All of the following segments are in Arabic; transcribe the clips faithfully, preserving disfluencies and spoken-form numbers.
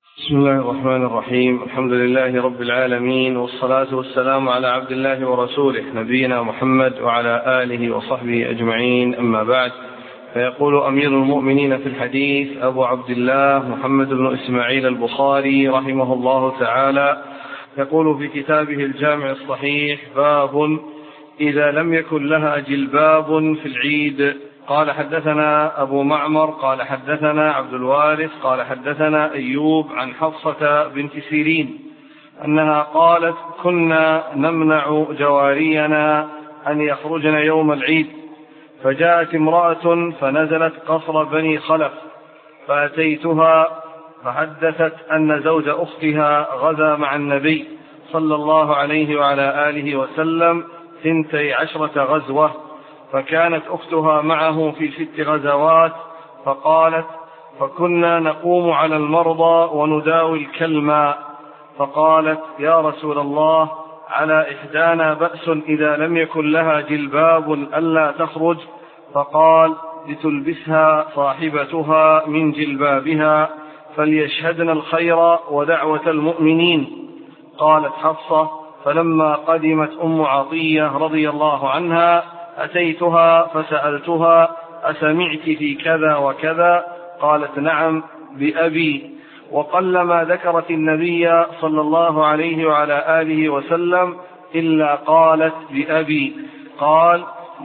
بسم الله الرحمن الرحيم. الحمد لله رب العالمين، والصلاة والسلام على عبد الله ورسوله نبينا محمد وعلى آله وصحبه أجمعين، أما بعد. فيقول أمير المؤمنين في الحديث أبو عبد الله محمد بن إسماعيل البخاري رحمه الله تعالى، يقول في كتابه الجامع الصحيح: باب إذا لم يكن لها جلباب في العيد. قال حدثنا أبو معمر قال حدثنا عبد الوارث قال حدثنا أيوب عن حفصة بنت سيرين أنها قالت: كنا نمنع جوارينا أن يخرجن يوم العيد، فجاءت امرأة فنزلت قصر بني خلف، فأتيتها فحدثت أن زوج أختها غزا مع النبي صلى الله عليه وعلى آله وسلم ثنتي عشرة غزوة، فكانت أختها معه في ست غزوات. فقالت: فكنا نقوم على المرضى ونداوي الكلمة. فقالت: يا رسول الله، على إحدانا بأس إذا لم يكن لها جلباب ألا تخرج؟ فقال: لتلبسها صاحبتها من جلبابها، فليشهدن الخير ودعوة المؤمنين. قالت حفصة: فلما قدمت أم عطية رضي الله عنها أتيتها فسألتها: أسمعت في كذا وكذا؟ قالت: نعم بأبي. وقلما ذكرت النبي صلى الله عليه وعلى آله وسلم إلا قالت بأبي. قال: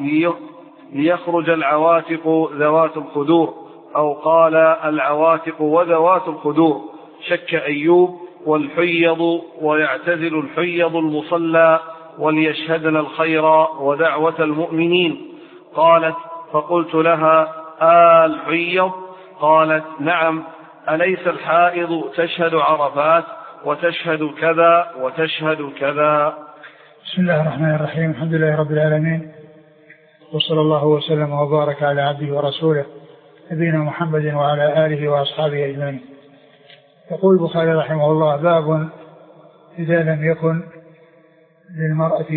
ليخرج العواتق ذوات الخدور، أو قال العواتق وذوات الخدور. شك أيوب: والحيض، ويعتزل الحيض المصلى، وليشهدن الخير ودعوة المؤمنين. قالت: فقلت لها: آه الحيض؟ قالت: نعم. أليس الحائض تشهد عرفات وتشهد كذا وتشهد كذا؟ بسم الله الرحمن الرحيم. الحمد لله رب العالمين، وصلى الله وسلم وبارك على عبده ورسوله نبينا محمد وعلى آله وأصحابه أجمعين. يقول البخاري رحمه الله: باب إذا لم يكن للمرأة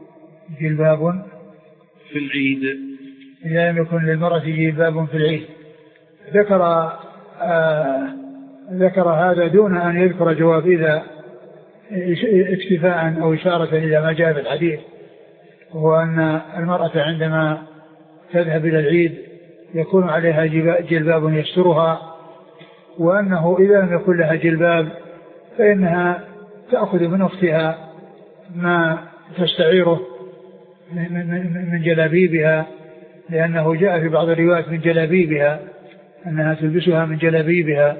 جلباب في العيد. إذا لم يكن للمرأة جلباب في العيد. ذكر آه ذكر هذا دون أن يذكر جواب إذا، اكتفاء أو إشارة إلى ما جاء في الحديث، وهو أن المرأة عندما تذهب إلى العيد يكون عليها جلباب يسترها، وأنه إذا لم يكن لها جلباب فإنها تأخذ من أختها ما تستعيره من جلابيبها، لأنه جاء في بعض الروايات من جلابيبها أنها تلبسها من جلابيبها.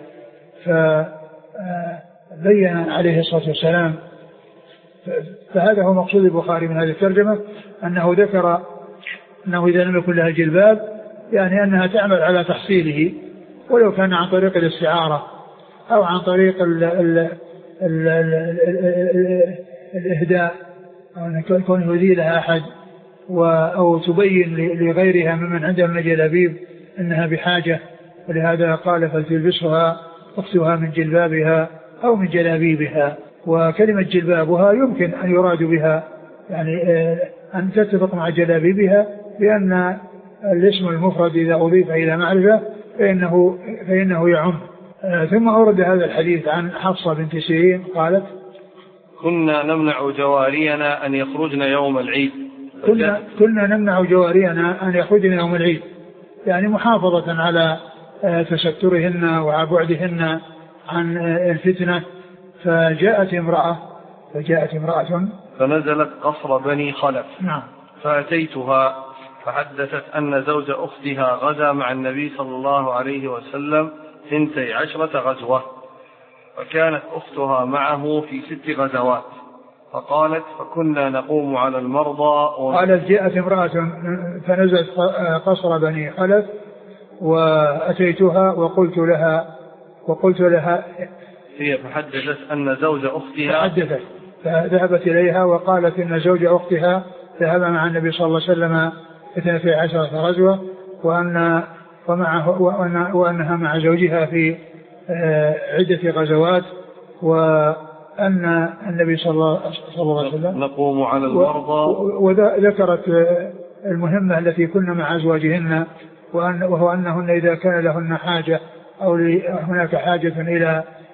فبين عليه الصلاة والسلام، فهذا هو مقصود البخاري من هذه الترجمة، أنه ذكر أنه إذا لم يكن لها جلباب يعني أنها تعمل على تحصيله، ولو كان عن طريق الاستعارة أو عن طريق ال ال ال ال ال الإهداء، أو أن يكون يهدي لها أحد، أو تبين لغيرها ممن عندها من جلابيب أنها بحاجة. ولهذا قال: فلتلبسها أختها من جلبابها أو من جلابيبها. وكلمة جلبابها يمكن أن يراد بها يعني أن تتفق مع جلابيبها، لأن الاسم المفرد إذا أضيف إلى معرفة فإنه, فإنه يعم. ثم أورد هذا الحديث عن حفصة بنت سيرين قالت: كنا نمنع جوارينا أن يخرجن يوم العيد. كنا, كنا نمنع جوارينا أن يخرجن يوم العيد، يعني محافظة على تسترهن وبعدهن عن الفتنة. فجاءت امرأة فجاءت امرأة فنزلت قصر بني خلف. نعم. فأتيتها فحدثت أن زوج أختها غزا مع النبي صلى الله عليه وسلم ثنتي عشرة غزوة، فكانت أختها معه في ست غزوات. فقالت: فكنا نقوم على المرضى. قالت: جاءت امرأة فنزلت قصر بني خلف، وأتيتها وقلت لها وقلت لها هي فحدثت أن زوج أختها فحدثت فذهبت إليها وقالت إن زوج أختها ذهب مع النبي صلى الله عليه وسلم اثنتي عشرة غزوة، وأن ومعه وأن وأنها مع زوجها في عدة غزوات، وأن النبي صلى الله عليه وسلم نقوم على المرضى. وذكرت المهمة التي كنا مع أزواجهن، وهو أنهن إذا كان لهن حاجة أو هناك حاجة إلى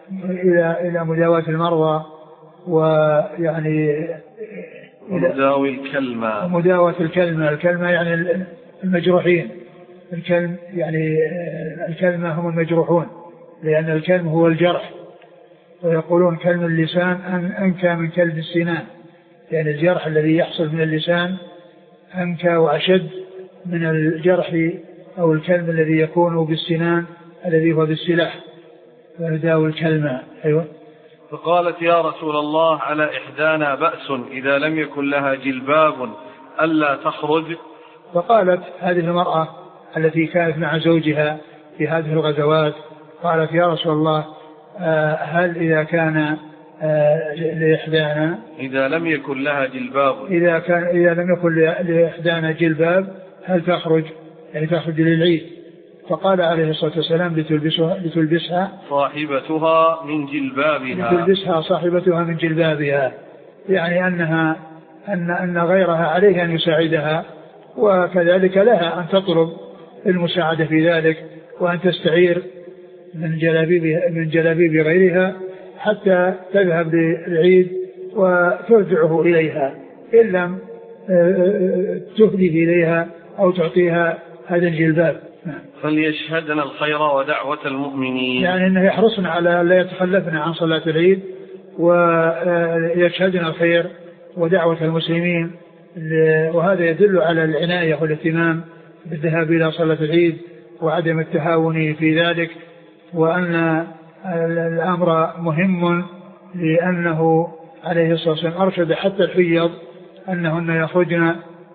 إلى إلى مداواة المرضى، ويعني مداوي الكلمة، مداواة الكلمة. الكلمة يعني المجروحين، الكلم يعني الكلمة هم المجروحون، لأن الكلم هو الجرح، ويقولون كلم اللسان أنكى من كلم السنان، يعني الجرح الذي يحصل من اللسان أنكى وأشد من الجرح أو الكلم الذي يكون بالسنان الذي هو بالسلاح، فنداوي الكلمة. أيوة. فقالت يا رسول الله على إحدانا بأس إذا لم يكن لها جلباب ألا تخرج؟ فقالت هذه المرأة التي كانت مع زوجها في هذه الغزوات، قالت يا رسول الله هل إذا كان لإحدانا إذا لم يكن لها جلباب إذا كان إذا لم يكن لإحدانا جلباب هل تخرج، يعني تخرج للعيد؟ فقال عليه الصلاة والسلام لتلبسها, لتلبسها صاحبتها من جلبابها لتلبسها صاحبتها من جلبابها، يعني أنها أن أن غيرها عليه أن يساعدها، وكذلك لها أن تطلب المساعدة في ذلك، وأن تستعير من جلابيب من جلابيب غيرها حتى تذهب للعيد وترجعه إليها، إن لم تهدي إليها أو تعطيها هذا الجلباب. فليشهدنا الخير ودعوة المؤمنين، يعني أنه يحرصن على لا يتخلفن عن صلاة العيد، ويشهدن الخير ودعوة المسلمين، وهذا يدل على العناية والاهتمام بالذهاب إلى صلاة العيد وعدم التهاون في ذلك، وأن الأمر مهم، لأنه عليه الصلاة والسلام أرشد حتى الحيض أنهن يخرجن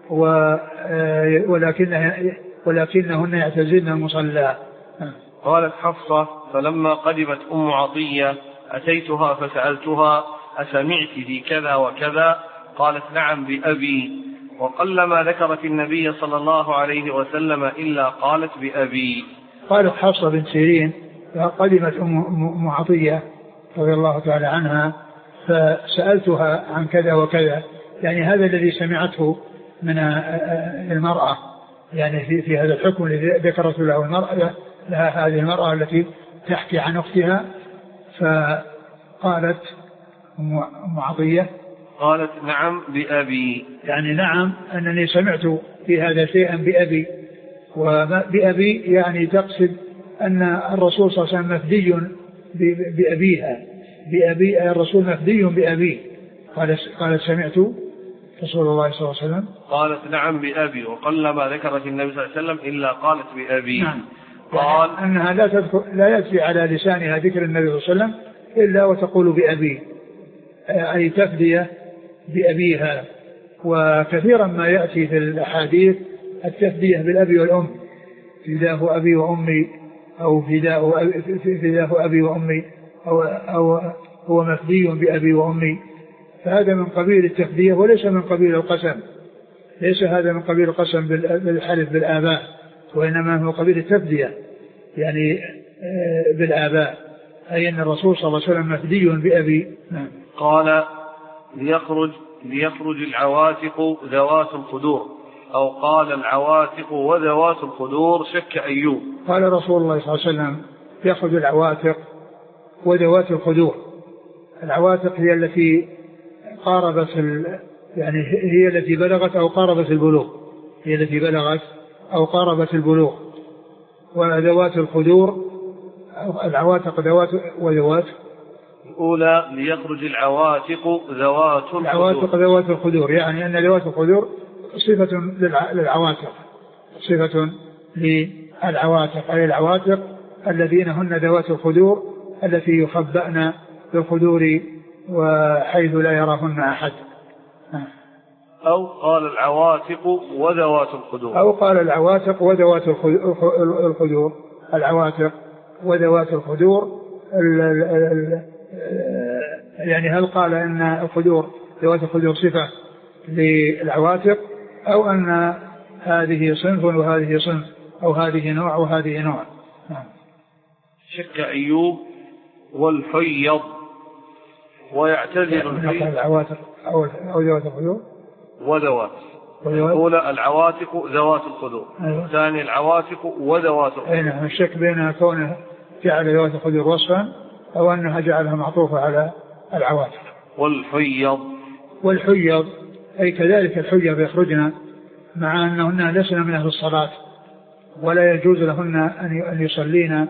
ولكنهن ولكنهن يعتزلن المصلى. قالت حفصة فلما قدمت أم عطية أتيتها فسألتها أسمعت في كذا وكذا؟ قالت نعم بأبي، وقلما ذكرت النبي صلى الله عليه وسلم إلا قالت بأبي. قالت حفصة بنت سيرين فقدمت أم عطية رضي الله تعالى عنها فسألتها عن كذا وكذا، يعني هذا الذي سمعته من المرأة، يعني في, في هذا الحكم الذي ذكرت له المرأة لها هذه المرأة التي تحكي عن أختها. فقالت أم عطية قالت نعم بأبي، يعني نعم أنني سمعت في هذا شيئا بأبي، وبأبي يعني تقصد أن الرسول صلى الله عليه وسلم مفدي بأبيها، بأبي الرسول مفدي بأبيه. قالت سمعت رسول الله صلى الله عليه وسلم قالت نعم بأبي، وقلما ذكرت النبي صلى الله عليه وسلم إلا قالت بأبي. نعم. قال يعني أنها لا تذكر لا يأتي على لسانها ذكر النبي صلى الله عليه وسلم إلا وتقول بأبي، أي تفدية بأبيها. وكثيرا ما يأتي في الأحاديث التفدية بالأبي والأم، فداه أبي وأمي، أو فداه أبي, فداه أبي وأمي، أو, أو هو مفدي بأبي وأمي، فهذا من قبيل التفدية وليس من قبيل القسم، ليس هذا من قبيل القسم بالحلف بالآباء، وإنما هو قبيل التفدية يعني بالآباء، أي أن الرسول صلى الله عليه وسلم مفدي بأبي. قال ليخرج, ليخرج العواتق ذوات الخدور، أو قال العواتق وذوات الخدور، شك أيوب. قال رسول الله صلى الله عليه وسلم يخرج العواتق وذوات الخدور. العواتق هي التي قاربت يعني هي التي بلغت أو قاربت البلوغ، هي التي بلغت أو قاربت البلوغ. وذوات الخدور العواتق ذوات وذوات الأولى ليخرج العواتق ذوات الخدور، العواتق ذوات الخدور، يعني أن ذوات الخدور صفة للعواتق، صفة للعواتق، أي العواتق الذين هن ذوات الخدور التي يخبأن بالخدور وحيث لا يراهن أحد. أو قال العواتق وذوات الخدور، أو قال العواتق وذوات الخدور، العواتق وذوات الخدور. ال ال ال يعني هل قال أن الخدور ذوات الخدور صفة للعواتق، أو أن هذه صنف وهذه صنف، أو هذه نوع وهذه نوع؟ شك أيوب والحيض. ويعتذر العواتق أو ذوات الخدور وذوات. الأولى العواتق ذوات الخدور، الثاني العواتق وذوات الخدور. أين الشك بين كونه جعل ذوات الخدور وصفا أو أنها جعلها معطوفة على العواتق. والحيض والحيض أي كذلك الحيض يخرجن مع أنهن لسن من أهل الصلاة ولا يجوز لهن أن يصلين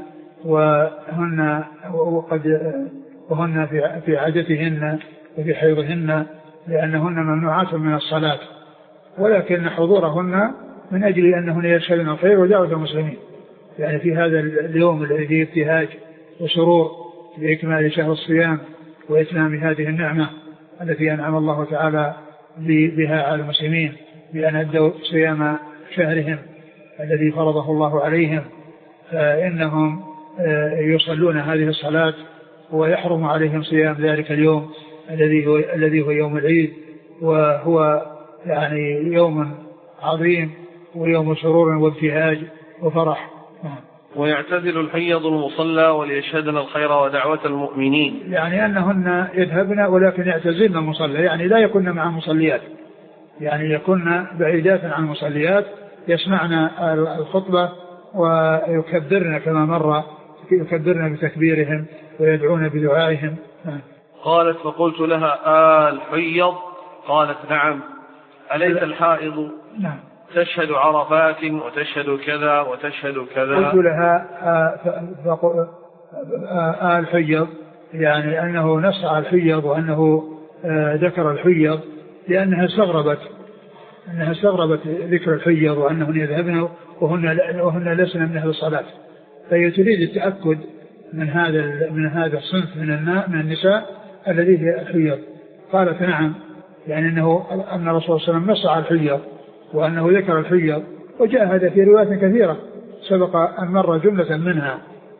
وهن وقد وهن في عادتهن وفي حيضهن لأنهن ممنوعات من الصلاة، ولكن حضورهن من أجل أنهن يرشدن الخير ودعوة المسلمين، يعني في هذا اليوم الذي فيه ابتهاج وسرور بإكمال شهر الصيام وإتمام هذه النعمة التي أنعم الله تعالى بها على المسلمين بأن أدوا صيام شهرهم الذي فرضه الله عليهم، فإنهم يصلون هذه الصلاة ويحرم عليهم صيام ذلك اليوم الذي هو الذي هو يوم العيد، وهو يعني يوم عظيم ويوم سرور وابتهاج وفرح. ويعتزل الحيض المصلى وليشهدن الخير ودعوة المؤمنين، يعني أنهن يذهبن ولكن يعتزلن المصلى، يعني لا يكن مع المصليات، يعني يكن بعيدات عن المصليات، يسمعن الخطبة ويكبرن كما مر، يكبرن بتكبيرهم ويدعون بدعائهم. قالت فقلت لها آه الحيض؟ قالت نعم. أليس الحائض نعم تشهد عرفات وتشهد كذا وتشهد كذا؟ قلت لها آه آه الحيض، يعني أنه نص على الحيض وأنه آه ذكر الحيض لأنها استغربت أنها استغربت ذكر الحيض وأنهن يذهبن وهن وهن لسن من أهل الصلاة، فهي تريد التأكد من هذا من هذا الصنف من الناء من النساء الذي هي الحيض. قالت نعم، يعني أنه أن الرسول صلى الله عليه وسلم نص على الحيض وأنه ذكر الحيض، وجاء هذا في روايات كثيرة سبق أن مر جملة منها،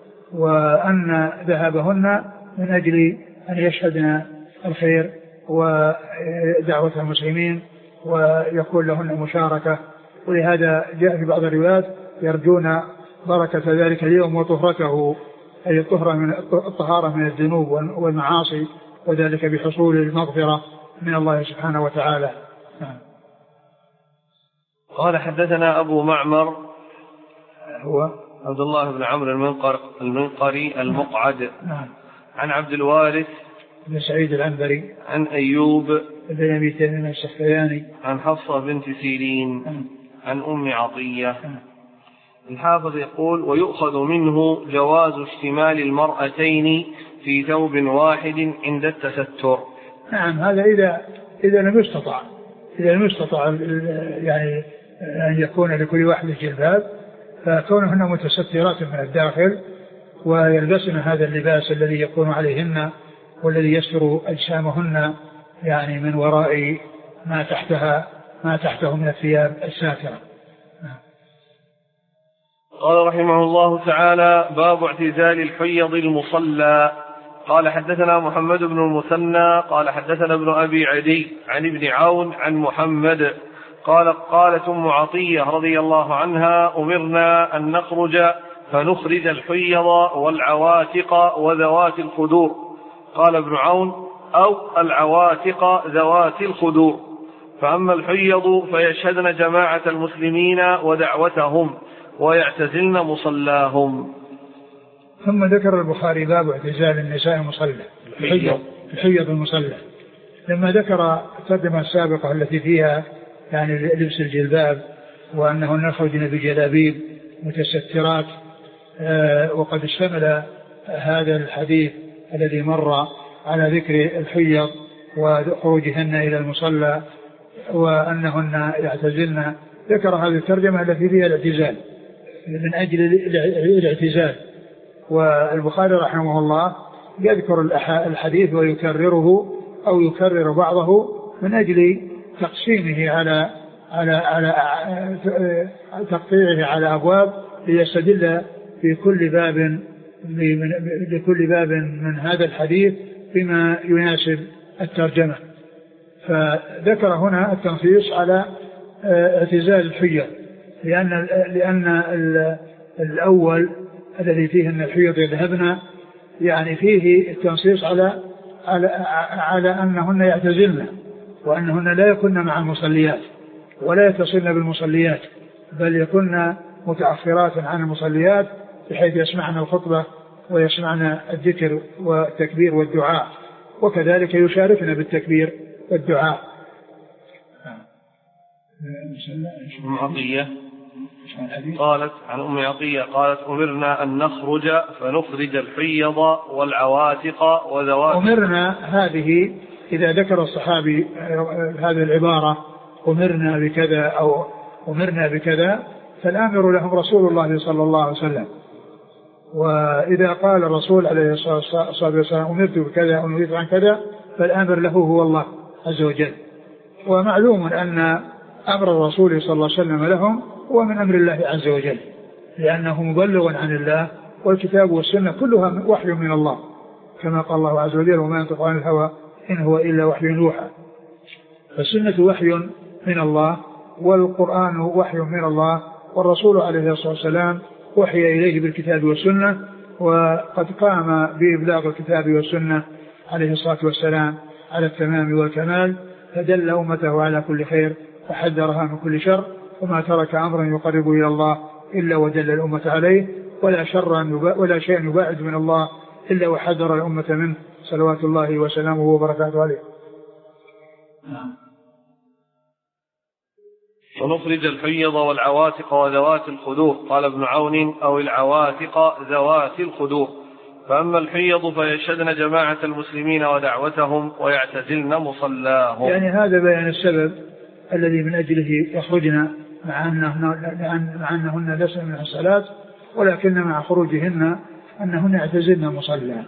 وأن ذهابهن من أجل أن يشهدن الخير ودعوة المسلمين ويكون لهن مشاركة، ولهذا جاء في بعض الروايات يرجون بركة ذلك اليوم وطهرته، أي الطهرة من الطهارة من الذنوب والمعاصي، وذلك بحصول المغفرة من الله سبحانه وتعالى. قال حدثنا أبو معمر هو عبد الله بن عمرو المنقر المنقري المقعد عن عبد الوارث بن سعيد العنبري عن أيوب بن أبي تميم السختياني عن حفصة بنت سيرين عن أم عطية. الحافظ يقول ويؤخذ منه جواز اشتمال المرأتين في ثوب واحد عند التستر. نعم، هذا إذا إذا لم يستطع إذا لم يستطع يعني أن يكون لكل واحد جلباب، فكونهن متسترات من الداخل ويلبسن هذا اللباس الذي يكون عليهن والذي يستر أجسامهن يعني من وراء ما تحتها ما تحته من الثياب الساترة. قال رحمه الله تعالى باب اعتزال الحيض المصلى. قال حدثنا محمد بن المثنى قال حدثنا ابن أبي عدي عن ابن عون عن محمد قال قالت أم عطية رضي الله عنها أمرنا أن نخرج فنخرج الحيض والعواتق وذوات الخدور. قال ابن عون أو العواتق ذوات الخدور، فأما الحيض فيشهدن جماعة المسلمين ودعوتهم ويعتزلن مصلاهم. ثم ذكر البخاري باب اعتزال النساء المصلى الحيض الحيض المصلى، لما ذكر الترجمة السابقة التي فيها يعني لبس الجلباب وأنهن يخرجن بجلابيب متسترات، آه وقد اشتمل هذا الحديث الذي مر على ذكر الحيض وخروجهن إلى المصلى وأنهن يعتزلن. ذكر هذه الترجمة التي فيها الاعتزال من أجل الاعتزال، والبخاري رحمه الله يذكر الحديث ويكرره أو يكرر بعضه من أجل تقسيمه على على على تقطيعه على أبواب ليستدل في كل باب لكل باب من هذا الحديث بما يناسب الترجمة. فذكر هنا التنصيص على اعتزال الحيض لأن لأن الأول الذي فيه أن الحيض يذهبن يعني فيه التنصيص على على على أنهن يعتزلن وأنهن لا يكن مع المصليات ولا يتصلن بالمصليات، بل يكن متأخرات عن المصليات بحيث يسمعن الخطبة ويسمعن الذكر والتكبير والدعاء، وكذلك يشاركنا بالتكبير والدعاء. أم عطية قالت عن أم عطية قالت أمرنا أن نخرج فنخرج الحيض والعواتق وذوات. أمرنا هذه إذا ذكر الصحابي هذه العبارة أمرنا بكذا أو أمرنا بكذا فالآمر لهم رسول الله صلى الله عليه وسلم. وإذا قال الرسول عليه الصلاة والسلام أمرت بكذا أو نهيت عن كذا فالآمر له هو الله عز وجل. ومعلوم أن أمر الرسول صلى الله عليه وسلم لهم هو من أمر الله عز وجل، لأنه مبلغ عن الله، والكتاب والسنة كلها وحي من الله، كما قال الله عز وجل وما ينطق عن الهوى إن هو إلا وحي يوحى. فالسنة وحي من الله، والقرآن وحي من الله، والرسول عليه الصلاة والسلام وحي إليه بالكتاب والسنة، وقد قام بإبلاغ الكتاب والسنة عليه الصلاة والسلام على التمام والكمال، فدل أمته على كل خير فحذرها من كل شر، وما ترك أمرا يقرب إلى الله إلا ودل الأمة عليه، ولا شر ولا شيء يباعد من الله إلا وحذر الأمة منه صلوات الله وسلامه وبركاته عليه. ونخرج الحيض والعواتق وذوات الخدور. قال ابن عون أو العواتق ذوات الخدور. فأما الحيض فيشهدن جماعة المسلمين ودعوتهم ويعتزلن مصلاهم. يعني هذا بيان السبب الذي من أجله يخرجن مع أنهن, مع أنهن لسن من الصلاة، ولكن مع خروجهن أنهن يعتزلن مصلاهم.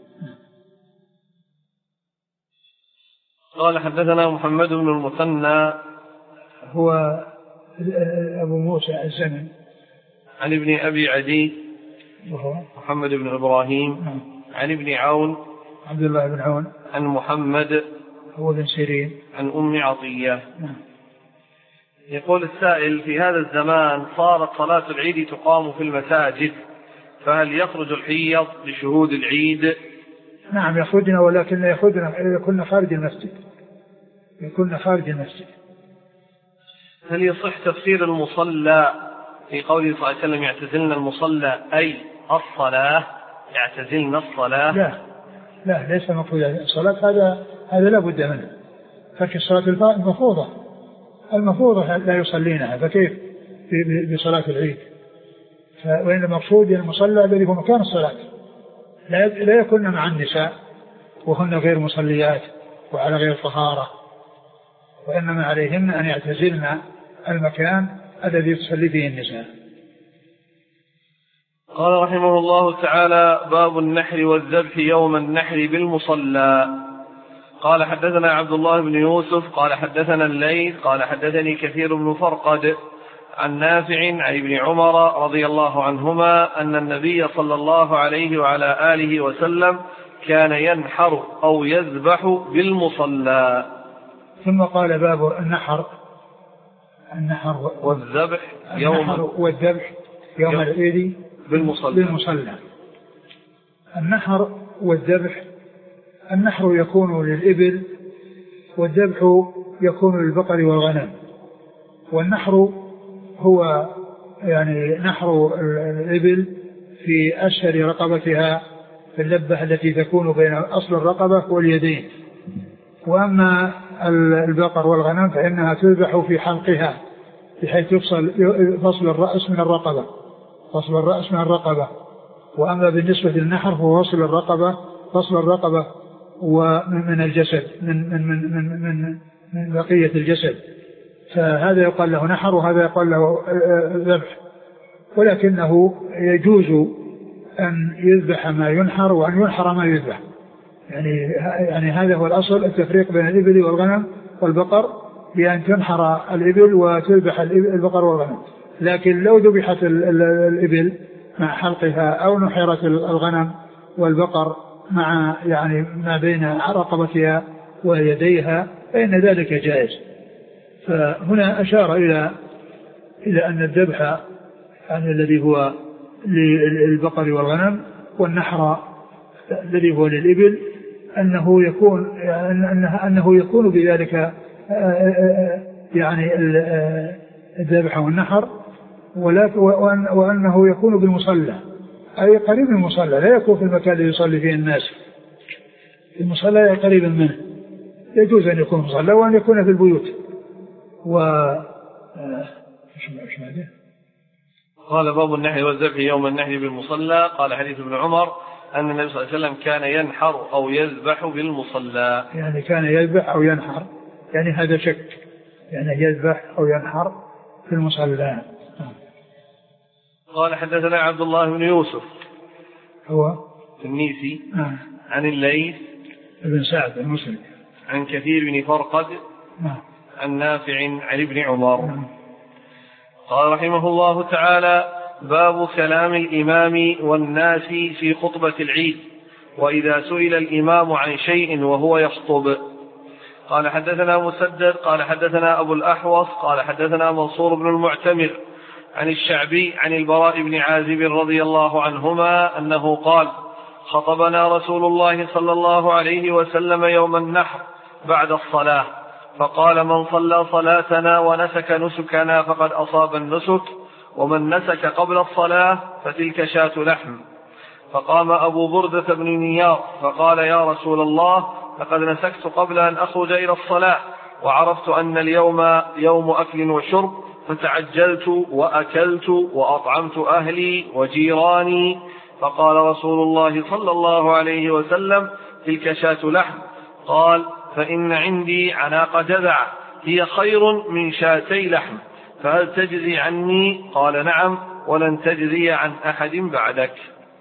قال حدثنا محمد بن المثنى هو أبو موسى الزمن عن ابن أبي عدي وهو محمد بن إبراهيم عن ابن عون عبد الله بن عون عن محمد هو بن سيرين عن أم عطية. يقول السائل: في هذا الزمان صارت صلاة العيد تقام في المساجد، فهل يخرج الحيض لشهود العيد؟ نعم يخرجنا، ولكن يخرجنا يكون خارج المسجد، يكون خارج المسجد. هل يصح تفسير المصلى في قوله صلى الله عليه وسلم يعتزلن المصلى أي الصلاة، يعتزلن الصلاة؟ لا لا ليس مقصود الصلاة، هذا هذا لا بد منه. فك الصلاة المفروضة المفروضة لا يصلينها، فكيف بصلاة العيد؟ وإن المقصود المصلى الذي هو مكان الصلاة، لا يكون مع النساء وهن غير مصليات وعلى غير طهارة، وإنما عليهن أن يعتزلن المكان الذي تصلي فيه النساء. قال رحمه الله تعالى: باب النحر والذبح يوم النحر بالمصلى. قال حدثنا عبد الله بن يوسف قال حدثنا الليث قال حدثني كثير بن فرقد عن نافع عن ابن عمر رضي الله عنهما أن النبي صلى الله عليه وعلى آله وسلم كان ينحر أو يذبح بالمصلى. ثم قال باب النحر النحر والذبح يوم والذبح يوم, يوم العيد بالمصلى. بالمصلى. النحر والذبح، النحر يكون للإبل والذبح يكون للبقر والغنم. والنحر هو يعني نحر الإبل في أسفل رقبتها في اللبة التي تكون بين أصل الرقبة واليدين، وأما البقر والغنم فإنها تذبح في حلقها بحيث يفصل فصل الرأس من الرقبة فصل الرأس من الرقبة. وأما بالنسبة للنحر هو فصل الرقبة فصل الرقبة ومن الجسد من من من من, من, من بقية الجسد. فهذا يقال له نحر وهذا يقال له ذبح، ولكنه يجوز أن يذبح ما ينحر وأن ينحر ما يذبح. يعني يعني هذا هو الأصل، التفريق بين الإبل والغنم والبقر بأن تنحر الإبل وتذبح البقر والغنم. لكن لو ذبحت الإبل مع حلقها أو نحرت الغنم والبقر مع يعني ما بين رقبتها ويديها فإن ذلك جائز. فهنا أشار إلى إلى أن الذبح يعني الذي هو للبقر والغنم والنحر الذي هو للإبل أنه يكون أنه, أنه يكون بذلك يعني الذبح والنحر، وأنه يكون بالمصلى أي قريب من المصلى، لا يكون في المكان الذي يصلي فيه الناس، المصلى قريبا منه، يجوز أن يكون مصلى وأن يكون في البيوت. و قال باب النحر والذبح يوم النحر بالمصلى. قال حديث ابن عمر أن النبي صلى الله عليه وسلم كان ينحر أو يذبح بالمصلى. يعني كان يذبح أو ينحر، يعني هذا شك، يعني يذبح أو ينحر في المصلى. قال حدثنا عبد الله بن يوسف هو التنيسي آه. عن الليث بن سعد المسلم عن كثير بن فرقد آه. عن نافع عن ابن عمر آه. قال رحمه الله تعالى: باب كلام الإمام والناس في خطبة العيد، وإذا سئل الإمام عن شيء وهو يخطب. قال حدثنا مسدد قال حدثنا أبو الأحوص قال حدثنا منصور بن المعتمر عن الشعبي عن البراء بن عازب رضي الله عنهما أنه قال: خطبنا رسول الله صلى الله عليه وسلم يوم النحر بعد الصلاة، فقال: من صلى صلاتنا ونسك نسكنا فقد أصاب النسك، ومن نسك قبل الصلاة فتلك شاة لحم. فقام أبو بردة بن نيار فقال: يا رسول الله، لقد نسكت قبل أن أخرج إلى الصلاة، وعرفت أن اليوم يوم أكل وشرب، فتعجلت وأكلت وأطعمت أهلي وجيراني. فقال رسول الله صلى الله عليه وسلم: تلك شاة لحم. قال: فإن عندي عناق جذع هي خير من شاتي لحم، فهل تجزي عني؟ قال: نعم، ولن تجزي عن أحد بعدك.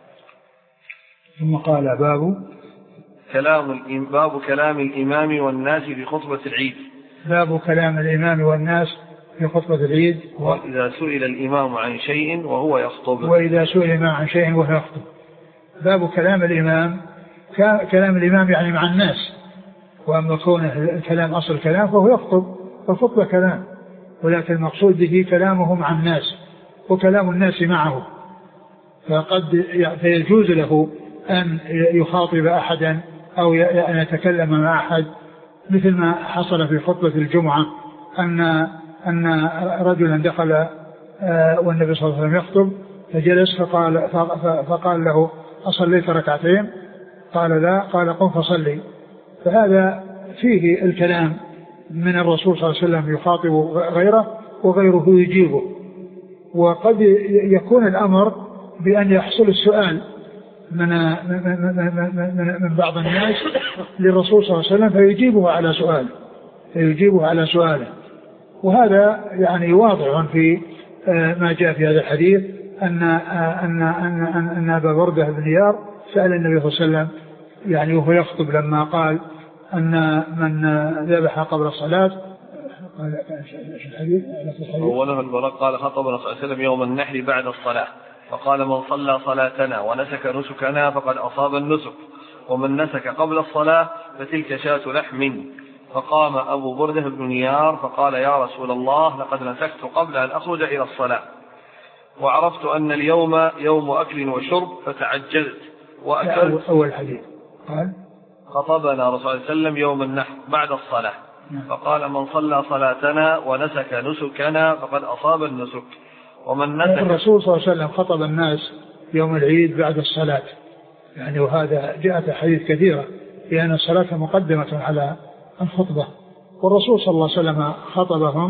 ثم قال: باب كلام باب كلام الإمام والناس في خطبة العيد. باب كلام الإمام والناس في خطبة العيد، وإذا سئل الإمام عن شيء وهو يخطب. وإذا سئل الإمام عن شيء وهو يخطب. باب كلام الإمام، كلام الإمام يعني مع الناس، وأما كونه الكلام أصل الكلام فهو يخطب، فالخطبة كلام، ولكن المقصود به كلامه مع الناس وكلام الناس معه. فقد يجوز له أن يخاطب أحدا أو أن يتكلم مع أحد، مثل ما حصل في خطبة الجمعة أن أن رجلا دخل والنبي صلى الله عليه وسلم يخطب، فجلس فقال, فقال له: أصليت ركعتين؟ قال: لا. قال: قم فصلي. فهذا فيه الكلام من الرسول صلى الله عليه وسلم يخاطب غيره وغيره يجيبه. وقد يكون الأمر بأن يحصل السؤال من, من, من بعض الناس للرسول صلى الله عليه وسلم فيجيبه على سؤاله فيجيبه على سؤاله وهذا يعني واضح في ما جاء في هذا الحديث أن أن أن أن, أن أبا بردة بن نيار سأل النبي صلى الله عليه وسلم يعني وهو يخطب لما قال أن من ذبح قبل الصلاة. قال الحديث أوله البراء قال: خطبنا صلى الله عليه وسلم يوم النحر بعد الصلاة، فقال: من صلى صلاتنا ونسك نسكنا فقد أصاب النسك، ومن نسك قبل الصلاة فتلك شاة لحم. فقام أبو بردة بن نيار فقال: يا رسول الله، لقد نسكت قبل أن أخرج إلى الصلاة، وعرفت أن اليوم يوم أكل وشرب، فتعجلت وأكلت. أول حديث قال: خطبنا رسول الله صلى الله عليه وسلم يوم النحر بعد الصلاة، فقال: من صلى صلاتنا ونسك نسكنا فقد أصاب النسك، ومن نسك. الرسول صلى الله عليه وسلم خطب الناس يوم العيد بعد الصلاة، يعني وهذا جاءت حديث كثيرة لأن الصلاة مقدمة على الخطبة، والرسول صلى الله عليه وسلم خطبهم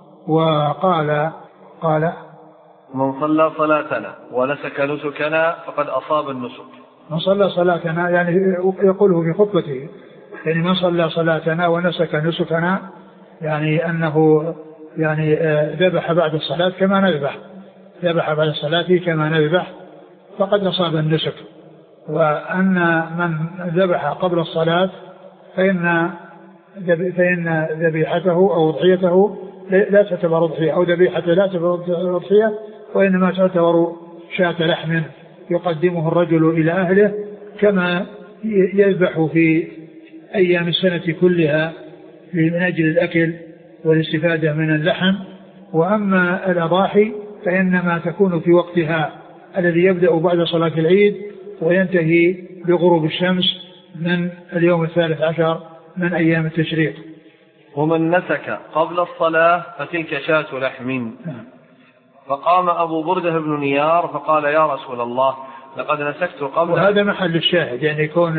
وقال قال من صلى صلاتنا ونسك نسكنا فقد أصاب النسك. من صلى صلاتنا يعني يقوله في خطبته، يعني من صلى صلاتنا ونسك نسكنا يعني أنه يعني ذبح بعد الصلاة كما نذبح، ذبح بعد الصلاة كما نذبح فقد أصاب النسك. وأن من ذبح قبل الصلاة فإن فإن ذبيحته أو أضحيته لا تعتبر أضحية، أو ذبيحته لا تعتبر أضحية، وإنما تعتبر شاة لحم يقدمه الرجل إلى أهله كما يذبح في أيام السنة كلها من أجل الأكل والاستفادة من اللحم. وأما الأضاحي فإنما تكون في وقتها الذي يبدأ بعد صلاة العيد وينتهي بغروب الشمس من اليوم الثالث عشر من أيام التشريق. ومن نسك قبل الصلاة فتلك شاة لحم. فقام أبو بردة بن نيار فقال: يا رسول الله، لقد نسكت قبل. وهذا محل الشاهد، يعني يكون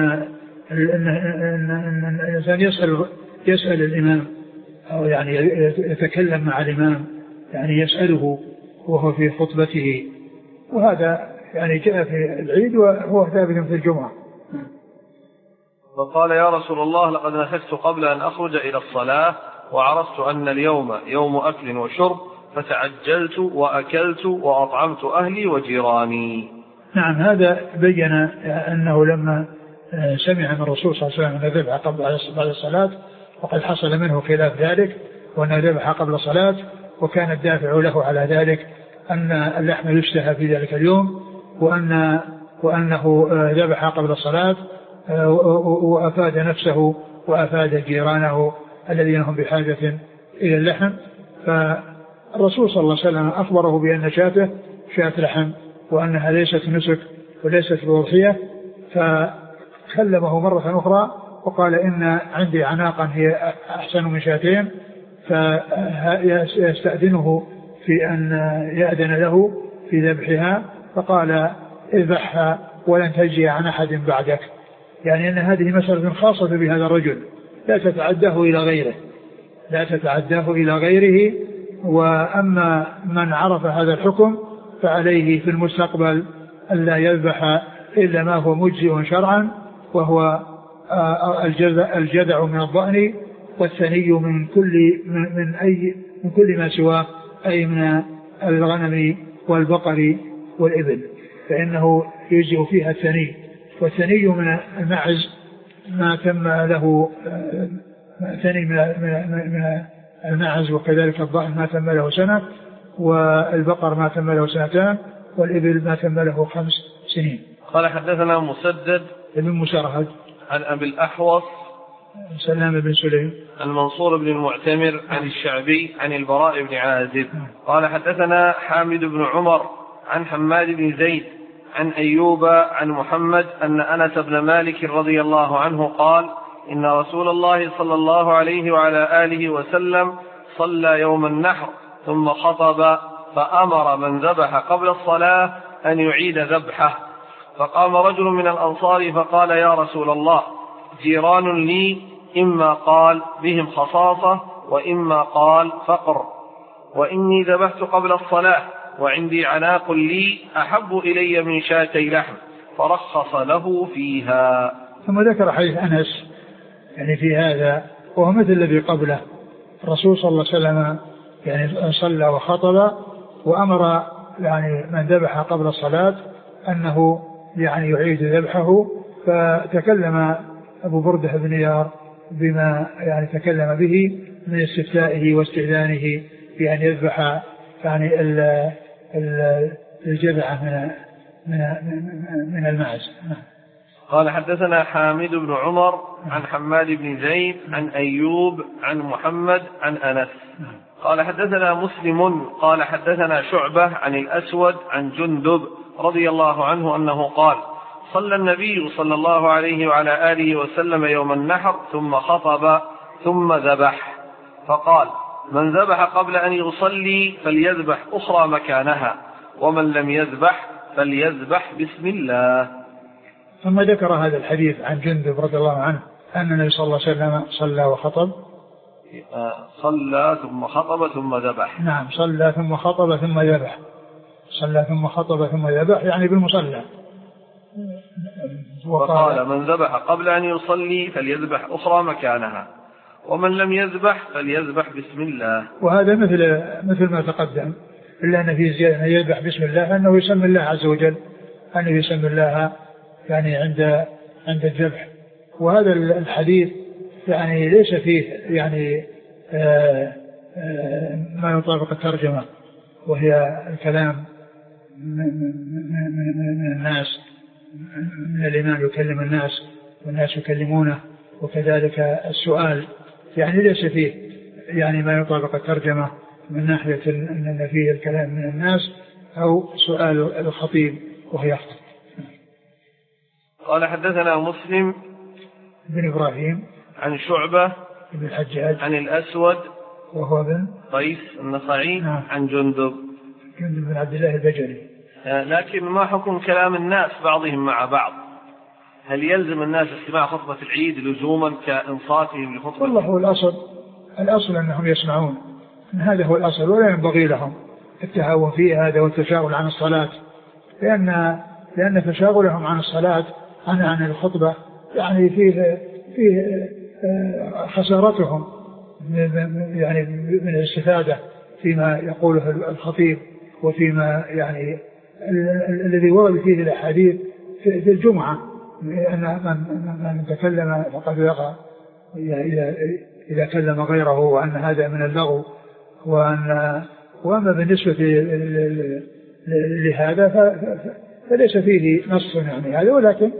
أن الإنسان يسأل يسأل الإمام أو يعني يتكلم مع الإمام، يعني يسأله وهو في خطبته، وهذا يعني جاء في العيد وهو ثابت في الجمعة. فقال يا رسول الله لقد نسكت قبل أن أخرج إلى الصلاة وعرفت أن اليوم يوم أكل وشرب فتعجلت وأكلت وأطعمت أهلي وجيراني. نعم، هذا بين أنه لما سمع من الرسول صلى الله عليه وسلم أن ذبح قبل الصلاة وقد حصل منه خلاف ذلك، وأن ذبح قبل الصلاة وكان الدافع له على ذلك أن اللحم يشتهى في ذلك اليوم، وأن وأنه ذبح قبل الصلاة وأفاد نفسه وأفاد جيرانه الذين هم بحاجة إلى اللحم. فالرسول صلى الله عليه وسلم أخبره بأن شاته شاة لحم وأنها ليست نسك وليست بأضحية، فكلمه مرة أخرى وقال إن عندي عناقا هي أحسن من شاتين، فيستأذنه في أن يأذن له في ذبحها، فقال اذبحها ولن تجي عن أحد بعدك، يعني أن هذه مسألة خاصة بهذا الرجل لا تتعداه إلى غيره لا تتعداه إلى غيره وأما من عرف هذا الحكم فعليه في المستقبل ألا يذبح إلا ما هو مجزئ شرعا، وهو الجذع من الضأن والثني من كل من أي من كل ما سواه، أي من الغنم والبقر والإبل، فإنه يجزئ فيها الثني، والثني من المعز ما تم له ثني من المعز، وكذلك الضأن ما تم له سنة، والبقر ما تم له سنتان، والإبل ما تم له خمس سنين. قال حدثنا مسدد بن مسرهد عن أبي الأحوص سلام بن سليم عن منصور بن المعتمر عن الشعبي عن البراء بن عازب قال حدثنا حامد بن عمر عن حماد بن زيد عن أيوب عن محمد أن أنس بن مالك رضي الله عنه قال إن رسول الله صلى الله عليه وعلى آله وسلم صلى يوم النحر ثم خطب فأمر من ذبح قبل الصلاة أن يعيد ذبحه، فقام رجل من الأنصار فقال يا رسول الله جيران لي إما قال بهم خصاصة وإما قال فقر، وإني ذبحت قبل الصلاة وعندي عناق لي أحب إلي من شاتي لحم، فرخص له فيها. ثم ذكر حديث أنس يعني في هذا وهو مثل الذي قبله، الرسول صلى الله عليه وسلم يعني صلى وخطب وأمر يعني من ذبح قبل الصلاة أنه يعني يعيد ذبحه، فتكلم أبو بردة بن يار بما يعني تكلم به من استفتائه واستئذانه بأن يذبح يعني الجذعة من من من المعز. قال حدثنا حامد بن عمر عن حماد بن زيد عن أيوب عن محمد عن أنس قال حدثنا مسلم قال حدثنا شعبة عن الأسود عن جندب رضي الله عنه أنه قال صلى النبي صلى الله عليه وعلى آله وسلم يوم النحر ثم خطب ثم ذبح، فقال من ذبح قبل أن يصلي فليذبح أخرى مكانها، ومن لم يذبح فليذبح بسم الله. ثم ذكر هذا الحديث عن جندب رضي الله عنه أن النبي صلى الله عليه وسلم صلى وخطب صلى ثم خطب ثم ذبح. نعم، صلى ثم خطب ثم ذبح، صلى ثم خطب ثم ذبح يعني بالمصلى. وقال من ذبح قبل أن يصلي فليذبح أخرى مكانها، ومن لم يذبح فليذبح بسم الله. وهذا مثل مثل ما تقدم، إلا أن في زيادة يذبح بسم الله أنه يسمي الله عز وجل، أنه يسمي الله يعني عند عند الذبح. وهذا الحديث يعني ليس فيه يعني آآ آآ ما يطابق الترجمة، وهي الكلام من الناس، من الإمام يكلم الناس والناس يكلمونه، وكذلك السؤال يعني ليس فيه يعني ما يطابق الترجمة من ناحية أن فيه الكلام من الناس أو سؤال الخطيب وهي يخطب. قال حدثنا مسلم بن إبراهيم عن شعبة بن الحجاج عن الأسود وهو بن قيس النخعي نعم. عن جندب جندب بن عبد الله البجلي لكن ما حكم كلام الناس بعضهم مع بعض؟ هل يلزم الناس استماع خطبة العيد لزوما كإنصاتهم لخطبة؟ والله هو الأصل الأصل أنهم يسمعون، هذا هو الأصل، ولا ينبغي لهم التهاون في هذا والتشاغل عن الصلاة، لأن لأن تشاغلهم عن الصلاة عن عن الخطبة يعني فيه فيه خسارتهم يعني من الاستفادة فيما يقوله الخطيب وفيما يعني الذي ورد فيه الأحاديث في الجمعة أن من تكلم فقد لغى إذا إذا كلم غيره، وأن هذا من اللغو، وأن وأما بالنسبة لهذا فليس فيه نص يعني هذا، ولكن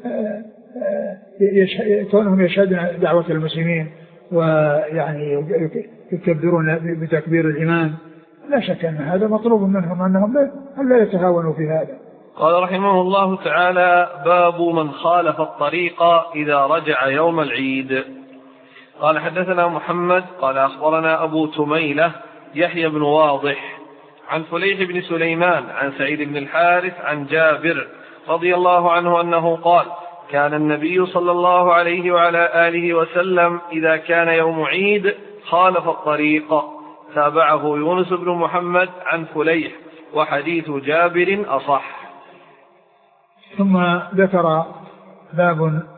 كونهم يشهدون دعوة المسلمين ويعني يكبرون بتكبير الإمام، لا شك أن هذا مطلوب منهم أنهم لا يتهاونوا في هذا. قال رحمه الله تعالى: باب من خالف الطريق إذا رجع يوم العيد. قال: حدثنا محمد قال أخبرنا أبو تميلة يحيى بن واضح عن فليح بن سليمان عن سعيد بن الحارث عن جابر رضي الله عنه أنه قال: كان النبي صلى الله عليه وعلى آله وسلم إذا كان يوم عيد خالف الطريق. تابعه يونس بن محمد عن فليح، وحديث جابر أصح. ثم ذكر باب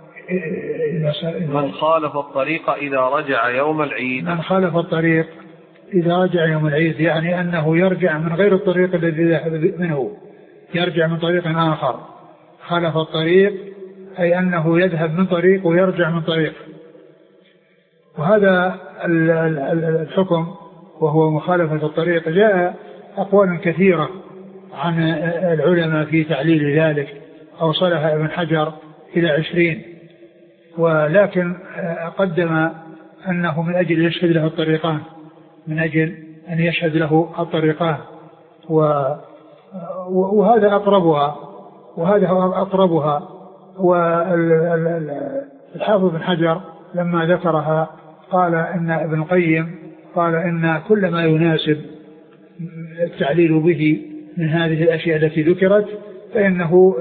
من خالف الطريق إذا رجع يوم العيد. من خالف الطريق إذا رجع يوم العيد يعني أنه يرجع من غير الطريق الذي ذهب منه، يرجع من طريق آخر. خالف الطريق أي أنه يذهب من طريق ويرجع من طريق، وهذا الحكم وهو مخالفة الطريق جاء أقوال كثيرة عن العلماء في تعليل ذلك، أوصلها ابن حجر إلى عشرين، ولكن قدم أنه من أجل يشهد له الطريقان، من أجل أن يشهد له الطريقان، وهذا أقربها وهذا هو أقربها. والحافظ بن حجر لما ذكرها قال إن ابن القيم قال إن كل ما يناسب التعليل به من هذه الأشياء التي ذكرت فإنه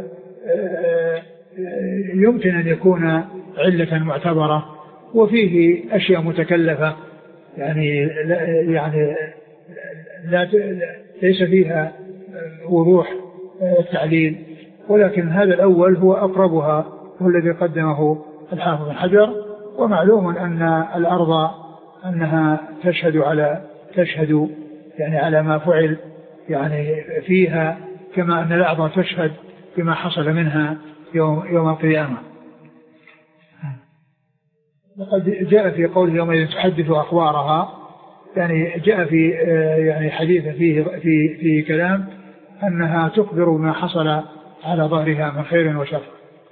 يمكن أن يكون علة معتبرة، وفيه أشياء متكلفة يعني يعني لا ليس فيها وضوح التعليل، ولكن هذا الأول هو أقربها، هو الذي قدمه الحافظ بن حجر. ومعلوم أن الأرض أنها تشهد على تشهد يعني على ما فعل يعني فيها، كما أن الأرض تشهد بما حصل منها يوم يوم القيامة. وقد جاء في قوله يوم تحدث أخبارها، يعني جاء في يعني حديث فيه في في كلام أنها تخبر ما حصل على ظهرها من خير وشر.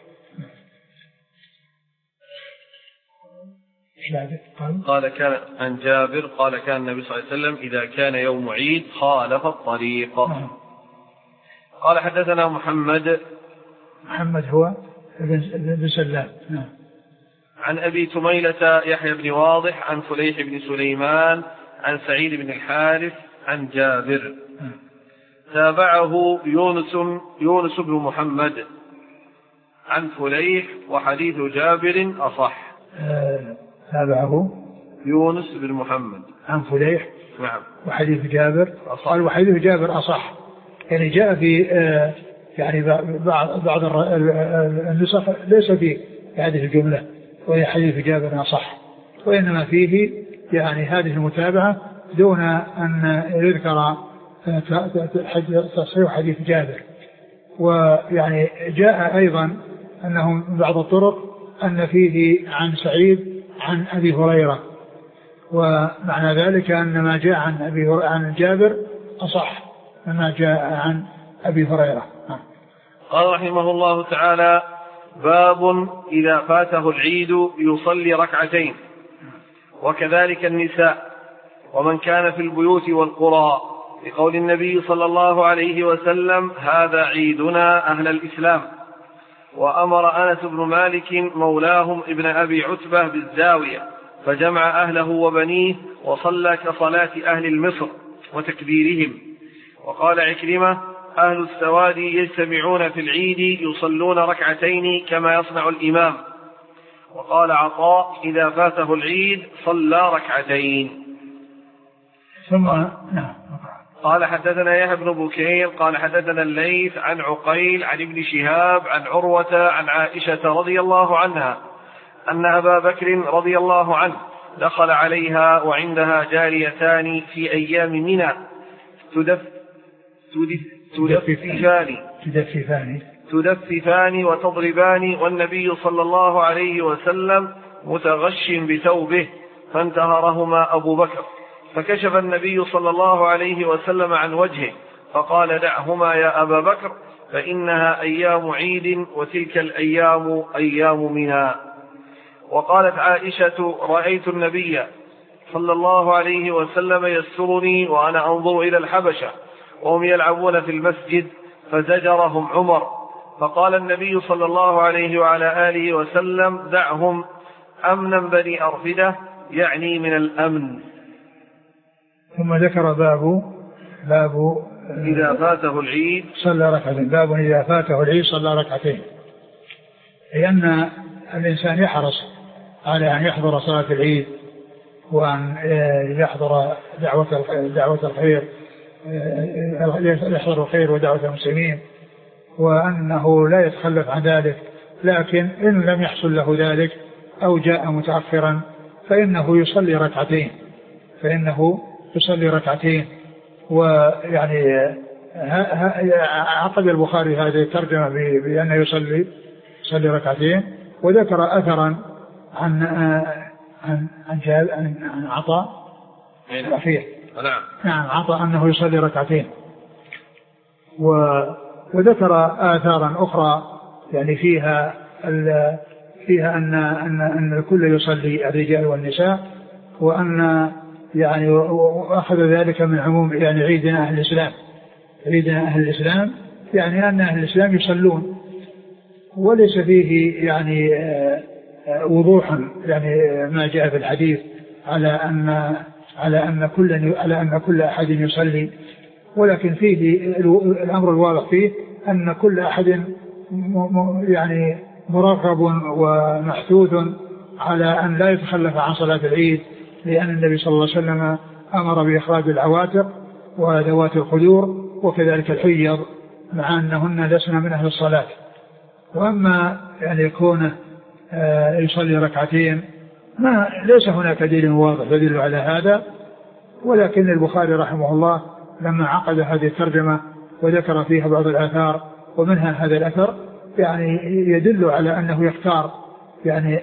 قال كان عن جابر قال كان النبي صلى الله عليه وسلم إذا كان يوم عيد خالف الطريق. قال: حدثنا محمد محمد هو ابن سلام عن أبي تميلة يحيى بن واضح عن فليح بن سليمان عن سعيد بن الحارث عن جابر. تابعه يونس يونس بن محمد عن فليح، وحديث جابر أصح. تابعه يونس بن محمد عن فليح، نعم، وحديث جابر أصح. قال وحديث جابر أصح، يعني جاء في يعني بعض بعض النسخ ليس في هذه الجملة وهي حديث جابر أصح، وإنما فيه يعني هذه المتابعة دون أن يذكر تصحيح حديث جابر. ويعني جاء أيضا أنه من بعض الطرق أن فيه عن سعيد عن أبي هريرة، ومعنى ذلك أن ما جاء عن أبي عن جابر أصح مما جاء عن أبي هريرة. قال رحمه الله تعالى: باب إذا فاته العيد يصلي ركعتين، وكذلك النساء ومن كان في البيوت والقرى، لقول النبي صلى الله عليه وسلم: هذا عيدنا أهل الإسلام. وأمر أنس بن مالك مولاهم ابن أبي عتبة بالزاوية فجمع أهله وبنيه وصلى كصلاة أهل المصر وتكبيرهم. وقال عكرمة: أهل السواد يجتمعون في العيد يصلون ركعتين كما يصنع الإمام. وقال عطاء إذا فاته العيد صلى ركعتين. ثم نعم. قال حدثنا يحيى بن بكير قال حدثنا الليث عن عقيل عن ابن شهاب عن عروة عن عائشة رضي الله عنها أن أبا بكر رضي الله عنه دخل عليها وعندها جاريتان في أيام منى تدف تدففان تدففان تدففان وتضربان والنبي صلى الله عليه وسلم متغش بثوبه فانتهرهما أبو بكر فكشف النبي صلى الله عليه وسلم عن وجهه فقال دعهما يا أبا بكر فإنها أيام عيد وتلك الأيام أيام منى. وقالت عائشة رأيت النبي صلى الله عليه وسلم يسترني وأنا أنظر إلى الحبشة وهم يلعبون في المسجد فزجرهم عمر فقال النبي صلى الله عليه وعلى آله وسلم دعهم أمنا بني أرفدة يعني من الأمن. ثم ذكر باب باب إذا فاته العيد صلى ركعتين. باب إذا فاته العيد صلى ركعتين، لأن الإنسان يحرص على أن يحضر صلاة العيد وأن يحضر دعوة دعوة الخير يحضر الخير ودعوة المسلمين وأنه لا يتخلف عن ذلك. لكن إن لم يحصل له ذلك أو جاء متأخرا فإنه يصلي ركعتين فإنه يصلي ركعتين ويعني عقد البخاري هذه الترجمة بأنه يصلي يصلي ركعتين. وذكر أثرا عن عن عن, عن عطاء الأخير نعم نعم عطاء أنه يصلي ركعتين. وذكر آثارا أخرى يعني فيها فيها أن أن أن الكل يصلي الرجال والنساء وأن يعني وأخذ ذلك من عموم يعني عيدنا أهل الإسلام عيدنا أهل الإسلام يعني أن أهل الإسلام يصلون وليس فيه يعني وضوحا يعني ما جاء في الحديث على أن على أن كل على أن كل أحد يصلي، ولكن فيه الأمر الواضح فيه أن كل أحد يعني مرغب ومحثوث على أن لا يتخلف عن صلاة العيد، لأن النبي صلى الله عليه وسلم أمر بإخراج العواتق وذوات الخدور وكذلك الحيض مع أنهن لسن من أهل الصلاة. وأما يعني يكون يصلي ركعتين ما ليس هناك دليل واضح يدل على هذا، ولكن البخاري رحمه الله لما عقد هذه الترجمة وذكر فيها بعض الآثار ومنها هذا الأثر يعني يدل على أنه يختار يعني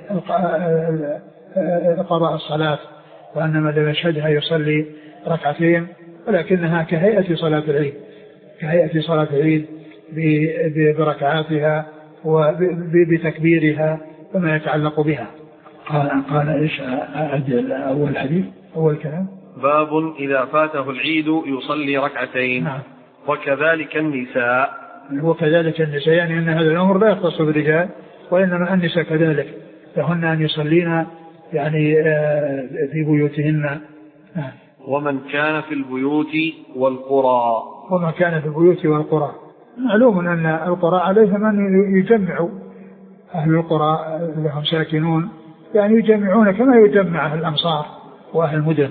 قضاء الصلاة وأن من لم يشهدها يصلي ركعتين، ولكنها كهيئة صلاة العيد كهيئة صلاة العيد بركعاتها وبتكبيرها وما يتعلق بها. قال قال ايش اول حديث اول كلام باب اذا فاته العيد يصلي ركعتين. نعم. وكذلك النساء وكذلك النساء يعني ان هذا الامر لا يختص بالرجال وانما النساء كذلك لهن ان يصلين يعني في بيوتهن. نعم. ومن كان في البيوت والقرى ومن كان في البيوت والقرى معلوم ان القرى عليهم ان يجمعوا أهل القرى لهم ساكنون يعني يجمعون كما يجمع أهل الأمصار وأهل المدن.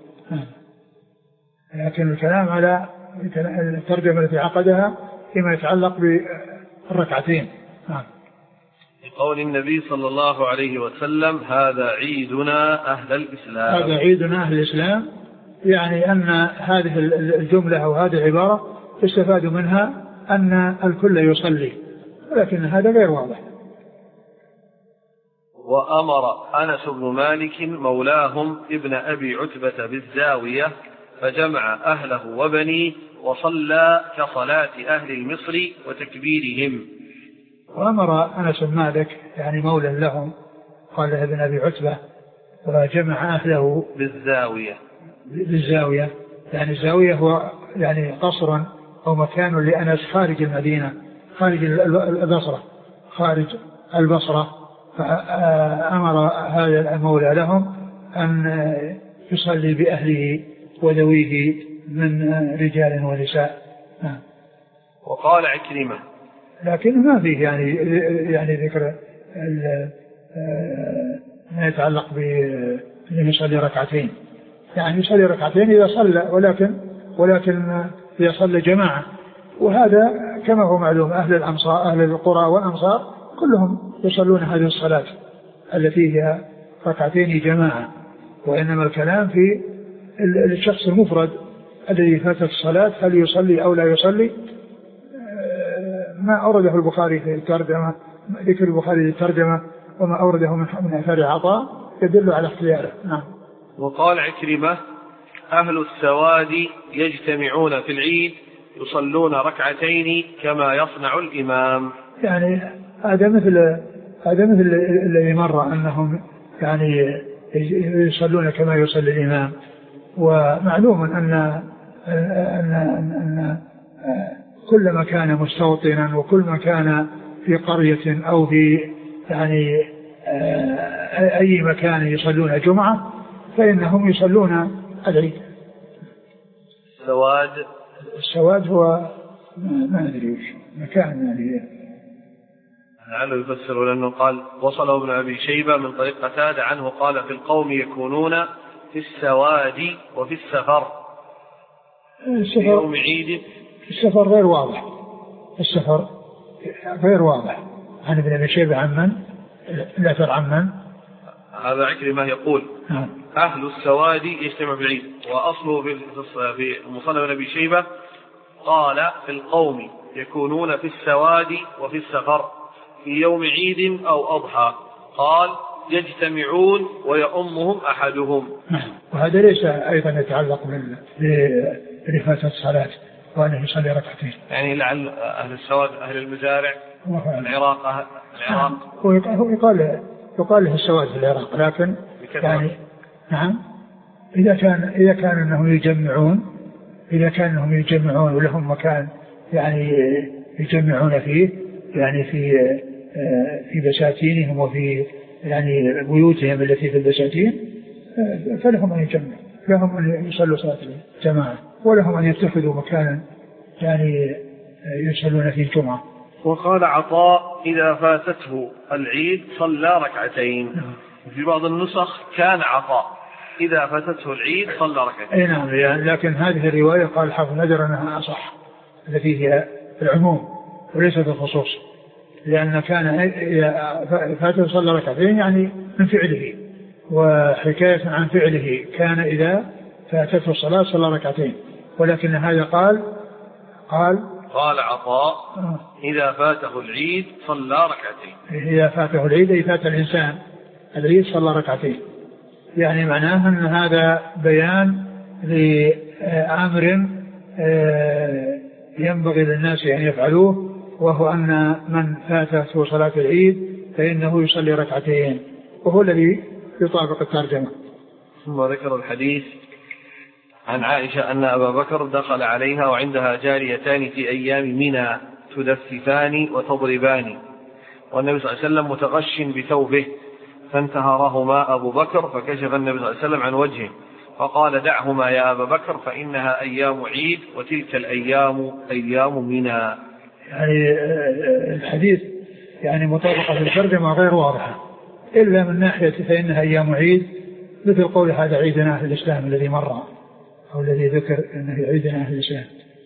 لكن الكلام على الترجمة التي عقدها فيما يتعلق بالركعتين. قول النبي صلى الله عليه وسلم هذا عيدنا أهل الإسلام هذا عيدنا أهل الإسلام يعني أن هذه الجملة أو هذه العبارة يستفاد منها أن الكل يصلي، ولكن هذا غير واضح. وأمر أنس بن مالك مولاهم ابن أبي عتبة بالزاوية فجمع أهله وبنيه وصلى كصلاة أهل المصر وتكبيرهم. وأمر أنس بن مالك يعني مولى لهم قال له ابن أبي عتبة وجمع أهله بالزاوية بالزاوية يعني الزاوية هو يعني قصر أو مكان لأنس خارج المدينة خارج البصرة خارج البصرة. فأمر هذا المولى لهم أن يصلي بأهله وذويه من رجال ونساء. وقال عكرمة لكن ما فيه يعني يعني ذكر ما يتعلق بأنه يصلي ركعتين، يعني يصلي ركعتين إذا صلى، ولكن ولكن إذا صلى جماعة. وهذا كما هو معلوم أهل الأمصار أهل القرى والأمصار كلهم يصلون هذه الصلاة التي هي ركعتين جماعة، وإنما الكلام في الشخص المفرد الذي فاتت الصلاة هل يصلي أو لا يصلي. ما أورده البخاري في الترجمة، ذكر البخاري في الترجمة وما أورده من أثار عطاء يدل على اختياره. نعم. وقال عكرمة أهل السواد يجتمعون في العيد يصلون ركعتين كما يصنع الإمام. يعني هذا مثل هذا مثل الذي مر أنهم يعني يصلون كما يصلي الإمام. ومعلوم أن أن أن كل ما كان مستوطنا وكل ما كان في قرية أو في يعني أي مكان يصلون جمعة فإنهم يصلون العيد. السواد السواد هو ما أدري وش مكان يعني لعله يفسر، لأنه قال وصله ابن أبي شيبة من طريق قتادة عنه قال في القوم يكونون في السواد وفي السفر. السفر في يوم عيد السفر غير واضح، السفر غير واضح. عن ابن أبي شيبة عن من؟ لا تر عن من؟ هذا عكرمة يقول نعم. أهل السواد يجتمع في العيد، وأصله في مصنف ابن أبي شيبة قال في القوم يكونون في السواد وفي السفر في يوم عيد أو أضحى، قال يجتمعون ويؤمهم أحدهم. وهذا ليس أيضا يتعلق برفات الصلاة وأنه يصلي ركعتين، يعني لعل أهل السواد أهل المزارع العراق أهل العراق هو يقال يقال له السواد في العراق، لكن يعني نعم إذا كان إذا كان أنهم يجمعون إذا كان أنهم يجمعون ولهم مكان يعني يجمعون فيه يعني في في بساتينهم وفي يعني بيوتهم التي في البساتين، فلهم أن يجمعوا، لهم أن يصلوا صلاة الجماعة، ولهم أن يتخذوا مكانا يعني يصلون فيه الجمعة. وقال عطاء إذا فاتته العيد صلى ركعتين. في بعض النسخ كان عطاء إذا فاتته العيد صلى ركعتين. أي نعم، يعني لكن هذه الرواية قال حافظ نجر أنها أصح، التي هي العموم وليست الخصوص، لأن كان إذا فاته صلى ركعتين يعني من فعله، وحكاية عن فعله كان إذا فاتته الصلاة صلى ركعتين، ولكن هذا قال قال قال عطاء إذا فاته العيد صلى ركعتين. إذا فاته العيد أي فات الإنسان العيد صلى ركعتين، يعني معناه أن هذا بيان لأمر ينبغي للناس أن يفعلوه، وهو أن من فاته صلاة العيد فإنه يصلي ركعتين، وهو الذي يطابق الترجمة. ثم ذكر الحديث عن عائشة أن أبا بكر دخل عليها وعندها جاريتان في أيام منى تدففان وتضربان، والنبي صلى الله عليه وسلم متغش بثوبه، فانتهرهما أبو بكر فكشف النبي صلى الله عليه وسلم عن وجهه فقال دعهما يا أبا بكر فإنها أيام عيد وتلك الأيام أيام منى. يعني الحديث يعني مطابقة الترجمة غير واضحة إلا من ناحية فإنها أيام عيد، مثل قول هذا عيدنا أهل الإسلام الذي مر أو الذي ذكر أنه عيدنا أهل الإسلام،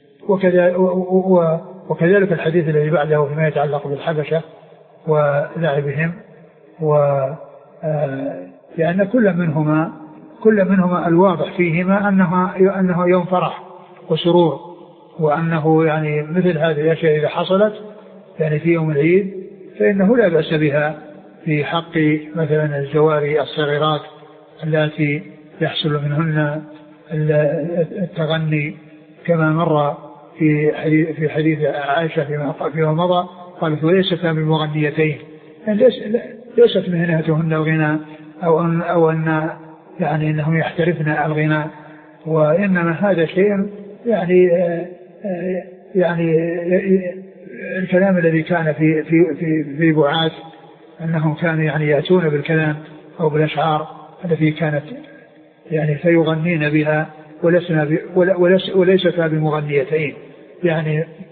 وكذلك الحديث الذي بعده فيما يتعلق بالحبشة ولعبهم، و لأن كل منهما كل منهما الواضح فيهما أنها أنه يوم فرح وسرور، وأنه يعني مثل هذه الأشياء إذا حصلت يعني في يوم العيد فإنه لا بأس بها في حق مثلا الجواري الصغيرات التي يحصل منهن التغني كما مر في حديث في حديث عائشة فيما مضى، قالت وليست بمغنيتين، يعني ليست مهنتهن الغناء أو أن أو أن يعني أنهم يحترفن الغناء، وإنما هذا شيء يعني يعني الكلام الذي كان في في في في بعاث أنهم كانوا يعني يأتون بالكلام أو بالأشعار التي كانت يعني فيغنين بها ولسنا وليست بمغنيتين، يعني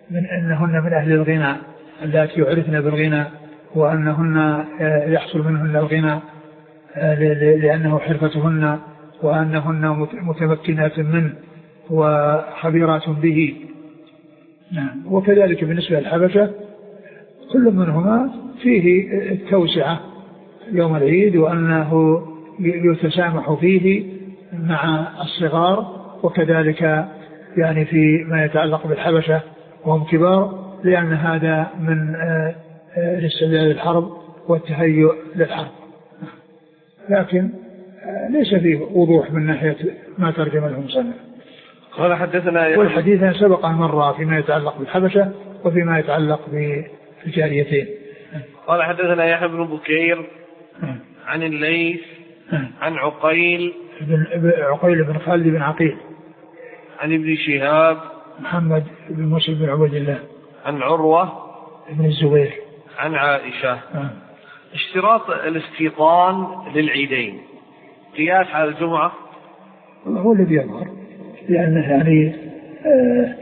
من أنهن من أهل الغنى التي يعرفن بالغنى، وأنهن يحصل منهن الغنى لأنه حرفتهن، وأنهن متمكنات منه وخبيرات به. نعم. وكذلك بالنسبة للحبشة كل منهما فيه التوسعة يوم العيد، وأنه يتسامح فيه مع الصغار، وكذلك يعني في ما يتعلق بالحبشة وهم كبار، لأن هذا من الاستعداد للحرب والتهيؤ للحرب. لكن ليس فيه وضوح من ناحية ما ترجم له المصنف. قال حدثنا والحديث سبق مرة فيما يتعلق بالحبشة وفيما يتعلق بالجاريتين. قال حدثنا يحيى بن بكير عن الليث عن عقيل بن عقيل بن خالد بن عقيل عن ابن شهاب محمد بن موسى بن عبد الله عن عروة بن الزبير عن عائشة. آه. اشتراط الاستيطان للعيدين قياس على الجمعة هو الذي يظهر، لأنه يعني آه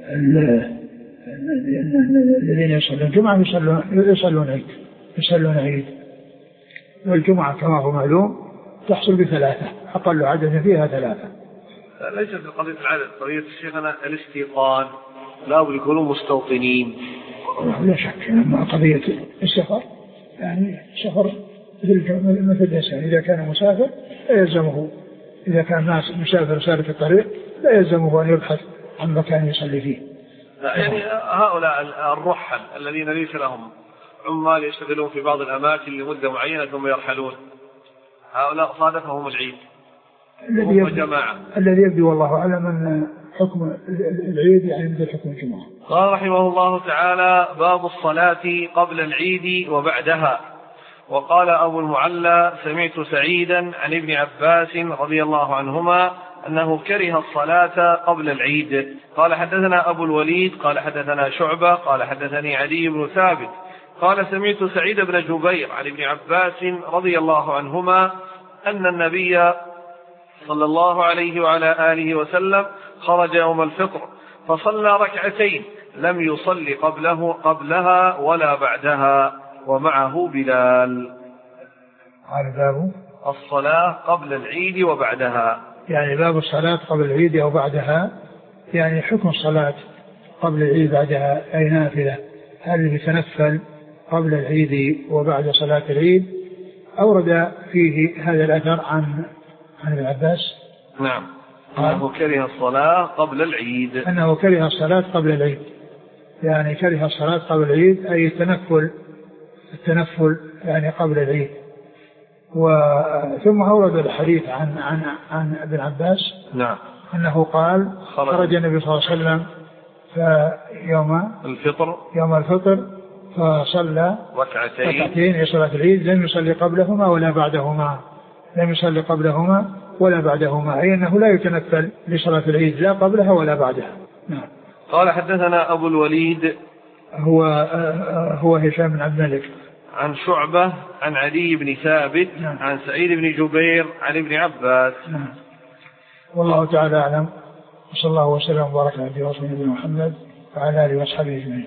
الذين يصلون الجمعة يصلون يصلون عيد يصلون عيد والجمعة كما هو معلوم تحصل بثلاثة، أقل عدد فيها ثلاثة. ليس في قضية العدد، قضية الشيخنا الاستيطان لا يكونوا مستوطنين. لا شك أما قضية السفر يعني سفر مثل الإنسان إذا كان مسافر لا يلزمه، إذا كان ناس مسافر سالك الطريق لا يلزمه أن يبحث عن مكان يصلي فيه. لا يعني هؤلاء الرحل الذين ليس لهم عمال يشتغلون في بعض الأماكن لمدة معينة ثم يرحلون، هؤلاء صادفهم العيد الذي يبدو, الذي يبدو والله أعلم أن حكم العيد يعني مثل حكم الجمعة. قال رحمه الله تعالى: باب الصلاة قبل العيد وبعدها. وقال أبو المعلى: سمعت سعيدا عن ابن عباس رضي الله عنهما أنه كره الصلاة قبل العيد. قال حدثنا أبو الوليد قال حدثنا شعبة قال حدثني عدي بن ثابت قال سمعت سعيد بن جبير عن ابن عباس رضي الله عنهما أن النبي صلى الله عليه وعلى آله وسلم خرج يوم الفطر فصلى ركعتين لم يصل قبله قبلها ولا بعدها ومعه بلال. قال باب الصلاة قبل العيد وبعدها، يعني باب الصلاة قبل العيد أو بعدها، يعني حكم الصلاة قبل العيد بعدها أي نافلة، هل يتنفل قبل العيد وبعد صلاة العيد؟ أورد فيه هذا الأثر عن عن ابن عباس نعم أنه كره الصلاة قبل العيد، أنه كره الصلاة قبل العيد، يعني كره الصلاة قبل العيد أي التنفل التنفل يعني قبل العيد. وثم أورد الحديث عن عن عن ابن عباس نعم أنه قال خرج النبي صلى الله عليه وسلم فيوم الفطر يوم الفطر فصلى ركعتين ركعتين لصلاة العيد لم يصلي قبلهما ولا بعدهما لم يصلي قبلهما ولا بعدهما، أي أنه لا يتنفل لصلاة العيد لا قبلها ولا بعدها. نعم. قال حدثنا أبو الوليد هو هو هشام بن عبد الملك عن شعبة عن عدي بن ثابت نعم. عن سعيد بن جبير عن ابن عباس. نعم. والله تعالى أعلم، وصلى الله وسلم وبارك على رسوله محمد وعلى آله وأصحابه أجمعين.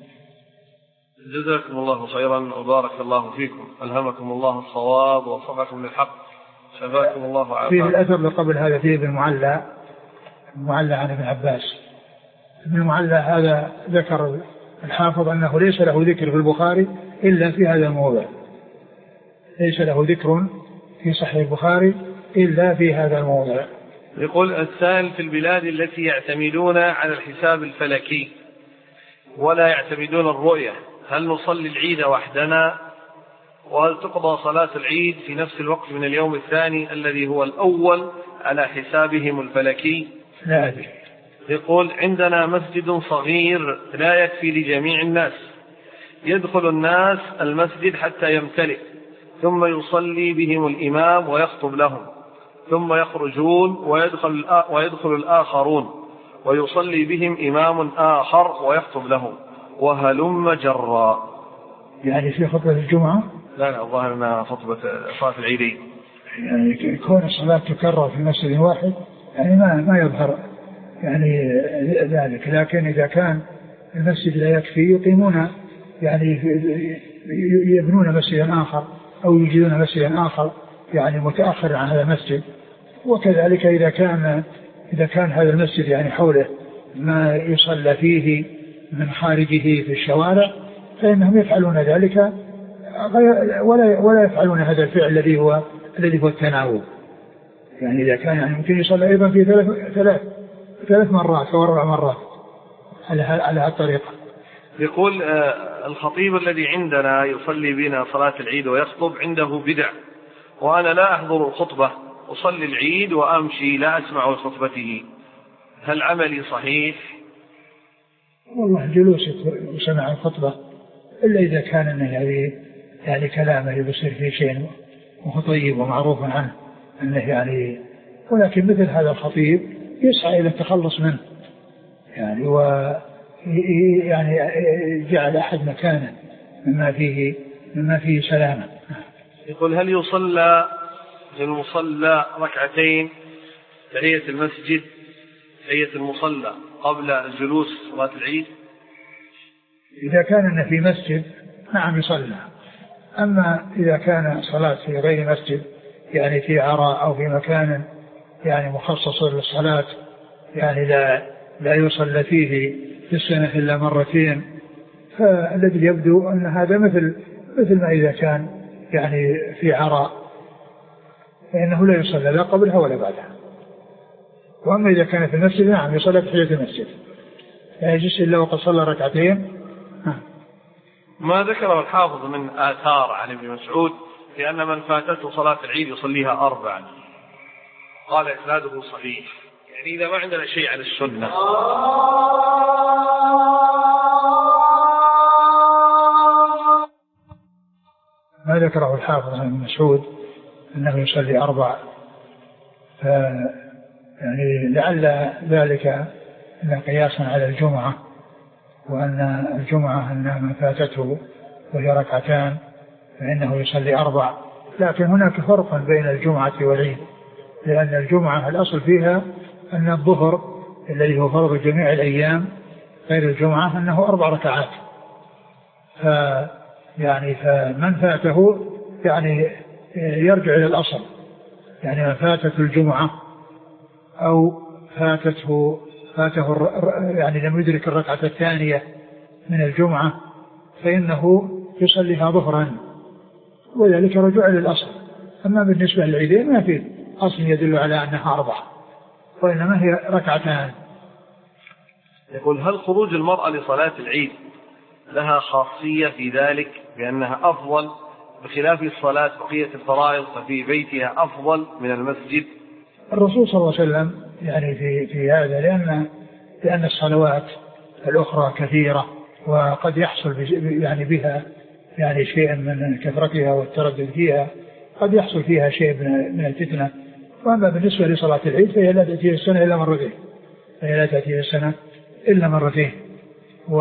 جزاكم الله خيرا وبارك الله فيكم، ألهمكم الله الصواب ووفقكم للحق، شفاكم الله وعافاكم. فيه الأثر قبل هذا فيه ابن المعلى المعلى عن ابن عباس. ابن المعلى هذا ذكر الحافظ أنه ليس له ذكر في البخاري إلا في هذا الموضع، ليس له ذكر في صحيح البخاري إلا في هذا الموضع. يقول السائل: في البلاد التي يعتمدون على الحساب الفلكي ولا يعتمدون الرؤية، هل نصلي العيد وحدنا؟ وهل تقضى صلاة العيد في نفس الوقت من اليوم الثاني الذي هو الأول على حسابهم الفلكي؟ لا أدري. يقول: عندنا مسجد صغير لا يكفي لجميع الناس، يدخل الناس المسجد حتى يمتلئ ثم يصلي بهم الإمام ويخطب لهم ثم يخرجون ويدخل, ويدخل الآخرون ويصلي بهم إمام آخر ويخطب لهم وهلم جرا. يعني في خطبة الجمعة؟ لا لا الظاهر أنها خطبة صلاة العيدين، يعني كون الصلاة تكرر في مسجد واحد يعني ما ما يظهر يعني ذلك، لكن إذا كان المسجد لا يكفي يقيمون يعني يبنون مسجدا آخر أو يوجدون مسجدا آخر يعني متأخر عن هذا المسجد. وكذلك إذا كان إذا كان هذا المسجد يعني حوله ما يصلى فيه من خارجه في الشوارع فإنهم يفعلون ذلك ولا ولا يفعلون هذا الفعل الذي هو الذي هو التناوب. يعني إذا كان يعني ممكن يصلى أيضا في ثلاث ثلاث ثلاث مرات أو أربع مرات على على هذه الطريقة. يقول الخطيب الذي عندنا يصلي بنا صلاة العيد ويخطب عنده بدع، وأنا لا أحضر الخطبة، أصلي العيد وأمشي لا أسمع خطبته، هل عملي صحيح؟ والله جلوس وسمع الخطبة إلا إذا كان أنه يعني يعني كلامه يبصر في شيء وهو طيب ومعروف عنه أنه يعني، ولكن مثل هذا الخطيب يسعى إلى التخلص منه يعني، و يعني جعل أحد مكانه مما فيه مما فيه سلامة. يقول هل يصلى في المصلى ركعتين تحية المسجد تحية المصلى قبل الجلوس صلاة العيد؟ إذا كان في مسجد نعم يصلى، أما إذا كان صلاة في غير مسجد يعني في عراء أو في مكان يعني مخصص للصلاة يعني لا لا يصلى فيه في السنة إلا مرتين، فالذي يبدو أن هذا مثل مثل ما إذا كان يعني في عراء فإنه لا يصلى لا قبلها ولا بعدها. وأما إذا كان في المسجد نعم يصلى تحية المسجد لا يجلس إلا وقد صلى ركعتين. ما ذكره الحافظ من آثار عن ابن مسعود لأن من فاتته صلاة العيد يصليها أربعا، قال إسناده صحيح، يعني إذا ما عندنا شيء عن السنة. ما ذكره الحافظ عن ابن مسعود أنه يصلي أربع، يعني لعل ذلك أن قياسا على الجمعة، وأن الجمعة أن من فاتته وهي ركعتان فإنه يصلي أربع. لكن هناك فرق بين الجمعة والعيد، لأن الجمعة الأصل فيها أن الظهر الذي هو فرض جميع الأيام غير الجمعة أنه أربع ركعات، ف يعني فمن فاته يعني يرجع إلى الأصل، يعني من فاتته الجمعة أو فاتته فاته يعني لم يدرك الركعة الثانية من الجمعة فإنه يصليها ظهرا، وذلك رجوع للأصل. أما بالنسبة للعيدين ما في أصل يدل على أنها أربعة وإنما هي ركعتان. يقول هل خروج المرأة لصلاة العيد لها خاصية في ذلك بأنها أفضل بخلاف الصلاة بقية الفرائض ففي بيتها أفضل من المسجد؟ الرسول صلى الله عليه وسلم يعني في في هذا لأن لأن الصلوات الأخرى كثيرة وقد يحصل يعني بها يعني شيء من كثرتها والتردد فيها، قد يحصل فيها شيء من الفتنة. وأما بالنسبة لصلاة العيد فهي لا تأتي السنة إلا مرتين، فهي لا تأتي السنة إلا مرتين. و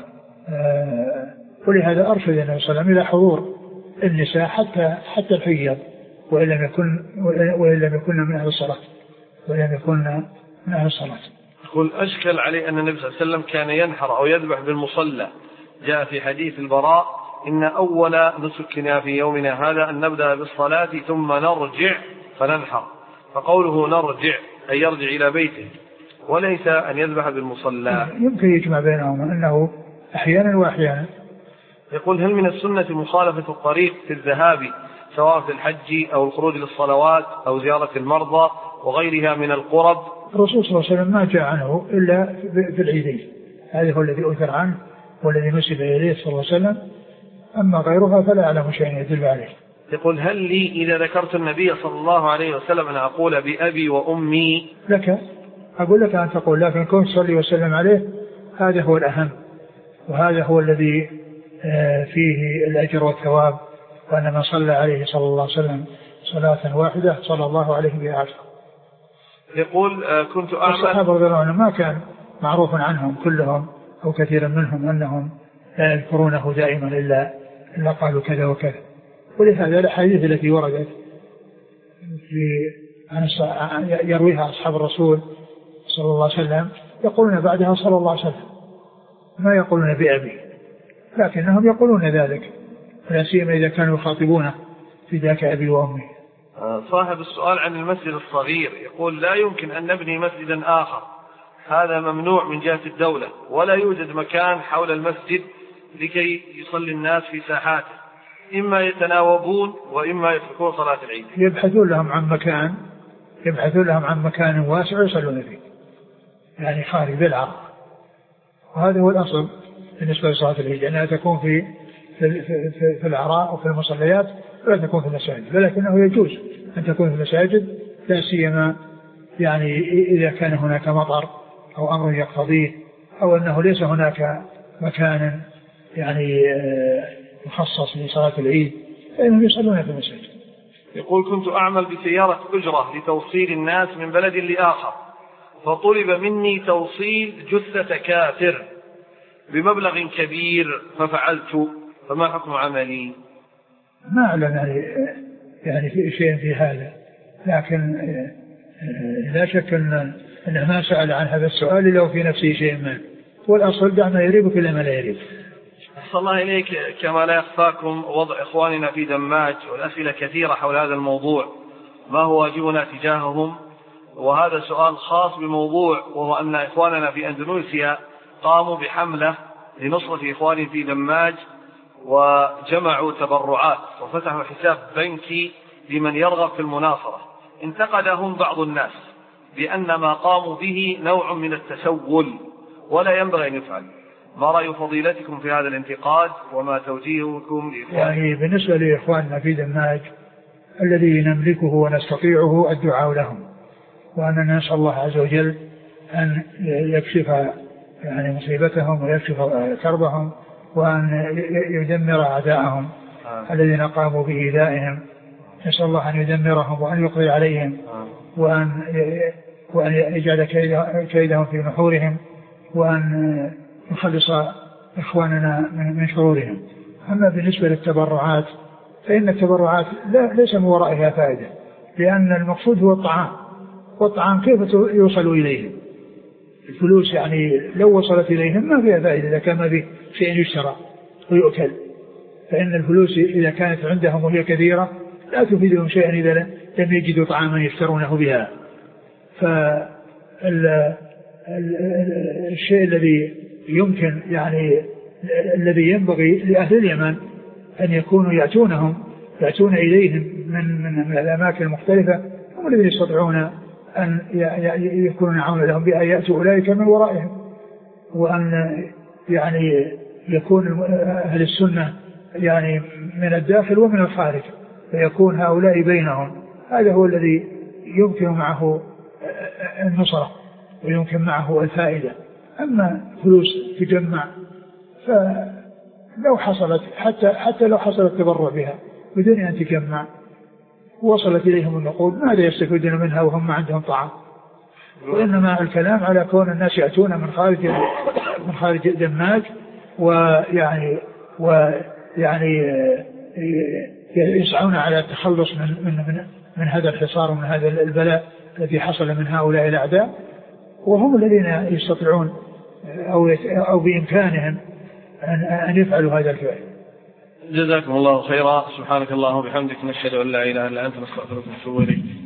ولهذا أرشد النبي صلى الله عليه وسلم إلى حضور النساء حتى حتى الحيض وإن لم يكن وإن لم يكن من أهل الصلاة وإن لم يكن من أهل الصلاة. يقول أشكل عليه أن النبي صلى الله عليه وسلم كان ينحر أو يذبح بالمصلى، جاء في حديث البراء إن أول نسكنا في يومنا هذا أن نبدأ بالصلاة ثم نرجع فننحر، فقوله نرجع أي يرجع إلى بيته وليس أن يذبح بالمصلى. يمكن يجمع بينهما أنه أحيانا وأحيانا. يقول هل من السنة مخالفة الطريق في الذهاب سواء في الحج أو الخروج للصلوات أو زيارة المرضى وغيرها من القرب؟ الرسول صلى الله عليه وسلم ما جاء عنه إلا في العيدين، هذا هو الذي أثر عنه والذي نسب إليه صلى الله عليه وسلم، أما غيرها فلا أعلم شيئا يدل عليه. يقول هل لي إذا ذكرت النبي صلى الله عليه وسلم أن أقول بأبي وأمي؟ لك، أقول لك أن تقول، لكن كن صلي وسلم عليه هذا هو الأهم، وهذا هو الذي فيه الأجر والثواب، وأن من صلى عليه صلى الله عليه وسلم صلاة واحدة صلى الله عليه بها عشرة. يقول كنت أعمل الصحابة رضي الله عنهم ما كان معروف عنهم كلهم أو كثيرا منهم أنهم لا يذكرونه دائما إلا إلا قالوا كذا وكذا. ولهذا الأحاديث التي وردت في يرويها أصحاب الرسول صلى الله عليه وسلم يقولون بعدها صلى الله عليه وسلم، ما يقولون بأبي، لكنهم يقولون ذلك، لا سيما إذا كانوا يخاطبونه في ذاك أبي وأمي. صاحب السؤال عن المسجد الصغير يقول لا يمكن أن نبني مسجدا آخر، هذا ممنوع من جهة الدولة، ولا يوجد مكان حول المسجد لكي يصلي الناس في ساحاته، إما يتناوبون وإما يتركون صلاة العيد. يبحثون لهم عن مكان يبحثون لهم عن مكان واسع يصلون فيه، يعني خارج بالعرض، وهذا هو الأصل بالنسبة لصلاة العيد، أنها تكون في في, في, في العراء وفي المصليات ولا تكون في المساجد، ولكنه يجوز أن تكون في المساجد، لا سيما يعني إذا كان هناك مطر أو أمر يقتضيه، أو أنه ليس هناك مكان يعني مخصص لصلاة العيد فإنهم يصلون في المساجد. يقول كنت أعمل بسيارة أجرة لتوصيل الناس من بلد لآخر، فطلب مني توصيل جثة كافر بمبلغ كبير ففعلت، فما حكم عملي؟ ما أعلم يعني, يعني في شيء في هذا، لكن لا شك أن أنه ما سأل عن هذا السؤال لو في نفسه شيء ما، والأصل دعنا يريبك إلا ما لا يريب. أحسن الله إليك، كما لا يخفاكم وضع إخواننا في دماج والأسئلة كثيرة حول هذا الموضوع، ما هو واجبنا تجاههم؟ وهذا سؤال خاص بموضوع، وهو أن إخواننا في أندونيسيا قاموا بحملة لنصرة إخوانهم في دماج، وجمعوا تبرعات وفتحوا حساب بنكي لمن يرغب في المناصرة. انتقدهم بعض الناس بأن ما قاموا به نوع من التسول ولا ينبغي أن يفعل. ما رأي فضيلتكم في هذا الانتقاد وما توجيهكم لإخواننا؟ يعني بالنسبة لإخواننا في دماج الذي نملكه ونستطيعه الدعاء لهم، وأننا نسأل الله عز وجل أن يكشف يعني مصيبتهم ويكشف كربهم، وأن يدمر أعداءهم آه. الذين قاموا بإيذائهم، نسأل الله أن يدمرهم وأن يقضي عليهم آه. وأن وأن يجعل كيدهم في نحورهم، وأن يخلص إخواننا من شرورهم. أما بالنسبة للتبرعات فإن التبرعات لا ليس من ورائها فائدة، لأن المقصود هو الطعام، والطعام كيف يوصل إليهم؟ الفلوس يعني لو وصلت إليهم ما فيها فائدة إذا كان ما في شيء يشترى ويؤكل، فإن الفلوس إذا كانت عندهم وهي كثيرة لا تفيدهم شيئا إذا لم يجدوا طعاما يشترونه بها. فالشيء الذي يمكن يعني الذي ينبغي لأهل اليمن أن يكونوا يأتونهم يأتون إليهم من, من, من الأماكن المختلفة، هم الذين يستطيعون أن يكونوا يعون لهم بأن يأتوا أولئك من ورائهم، وأن يعني يكون أهل السنة يعني من الداخل ومن الخارج، فيكون هؤلاء بينهم. هذا هو الذي يمكن معه النصرة ويمكن معه الفائدة. أما فلوس تجمع فلو حصلت حتى حتى لو حصل التبرع بها بدون أن تجمع وصلت إليهم النقود، ماذا يستفيدون منها وهم ما عندهم طعام؟ وإنما الكلام على كون الناس يأتون من خارج من خارج دماج، ويعني ويعني يسعون على التخلص من من من, من هذا الحصار ومن هذا البلاء الذي حصل من هؤلاء الأعداء، وهم الذين يستطيعون أو أو بإمكانهم أن أن يفعلوا هذا الفعل. جزاكم الله خيرا. سبحانك اللهم وبحمدك، نشهد أن لا إله إلا أنت، نستغفرك ونتوب إليك.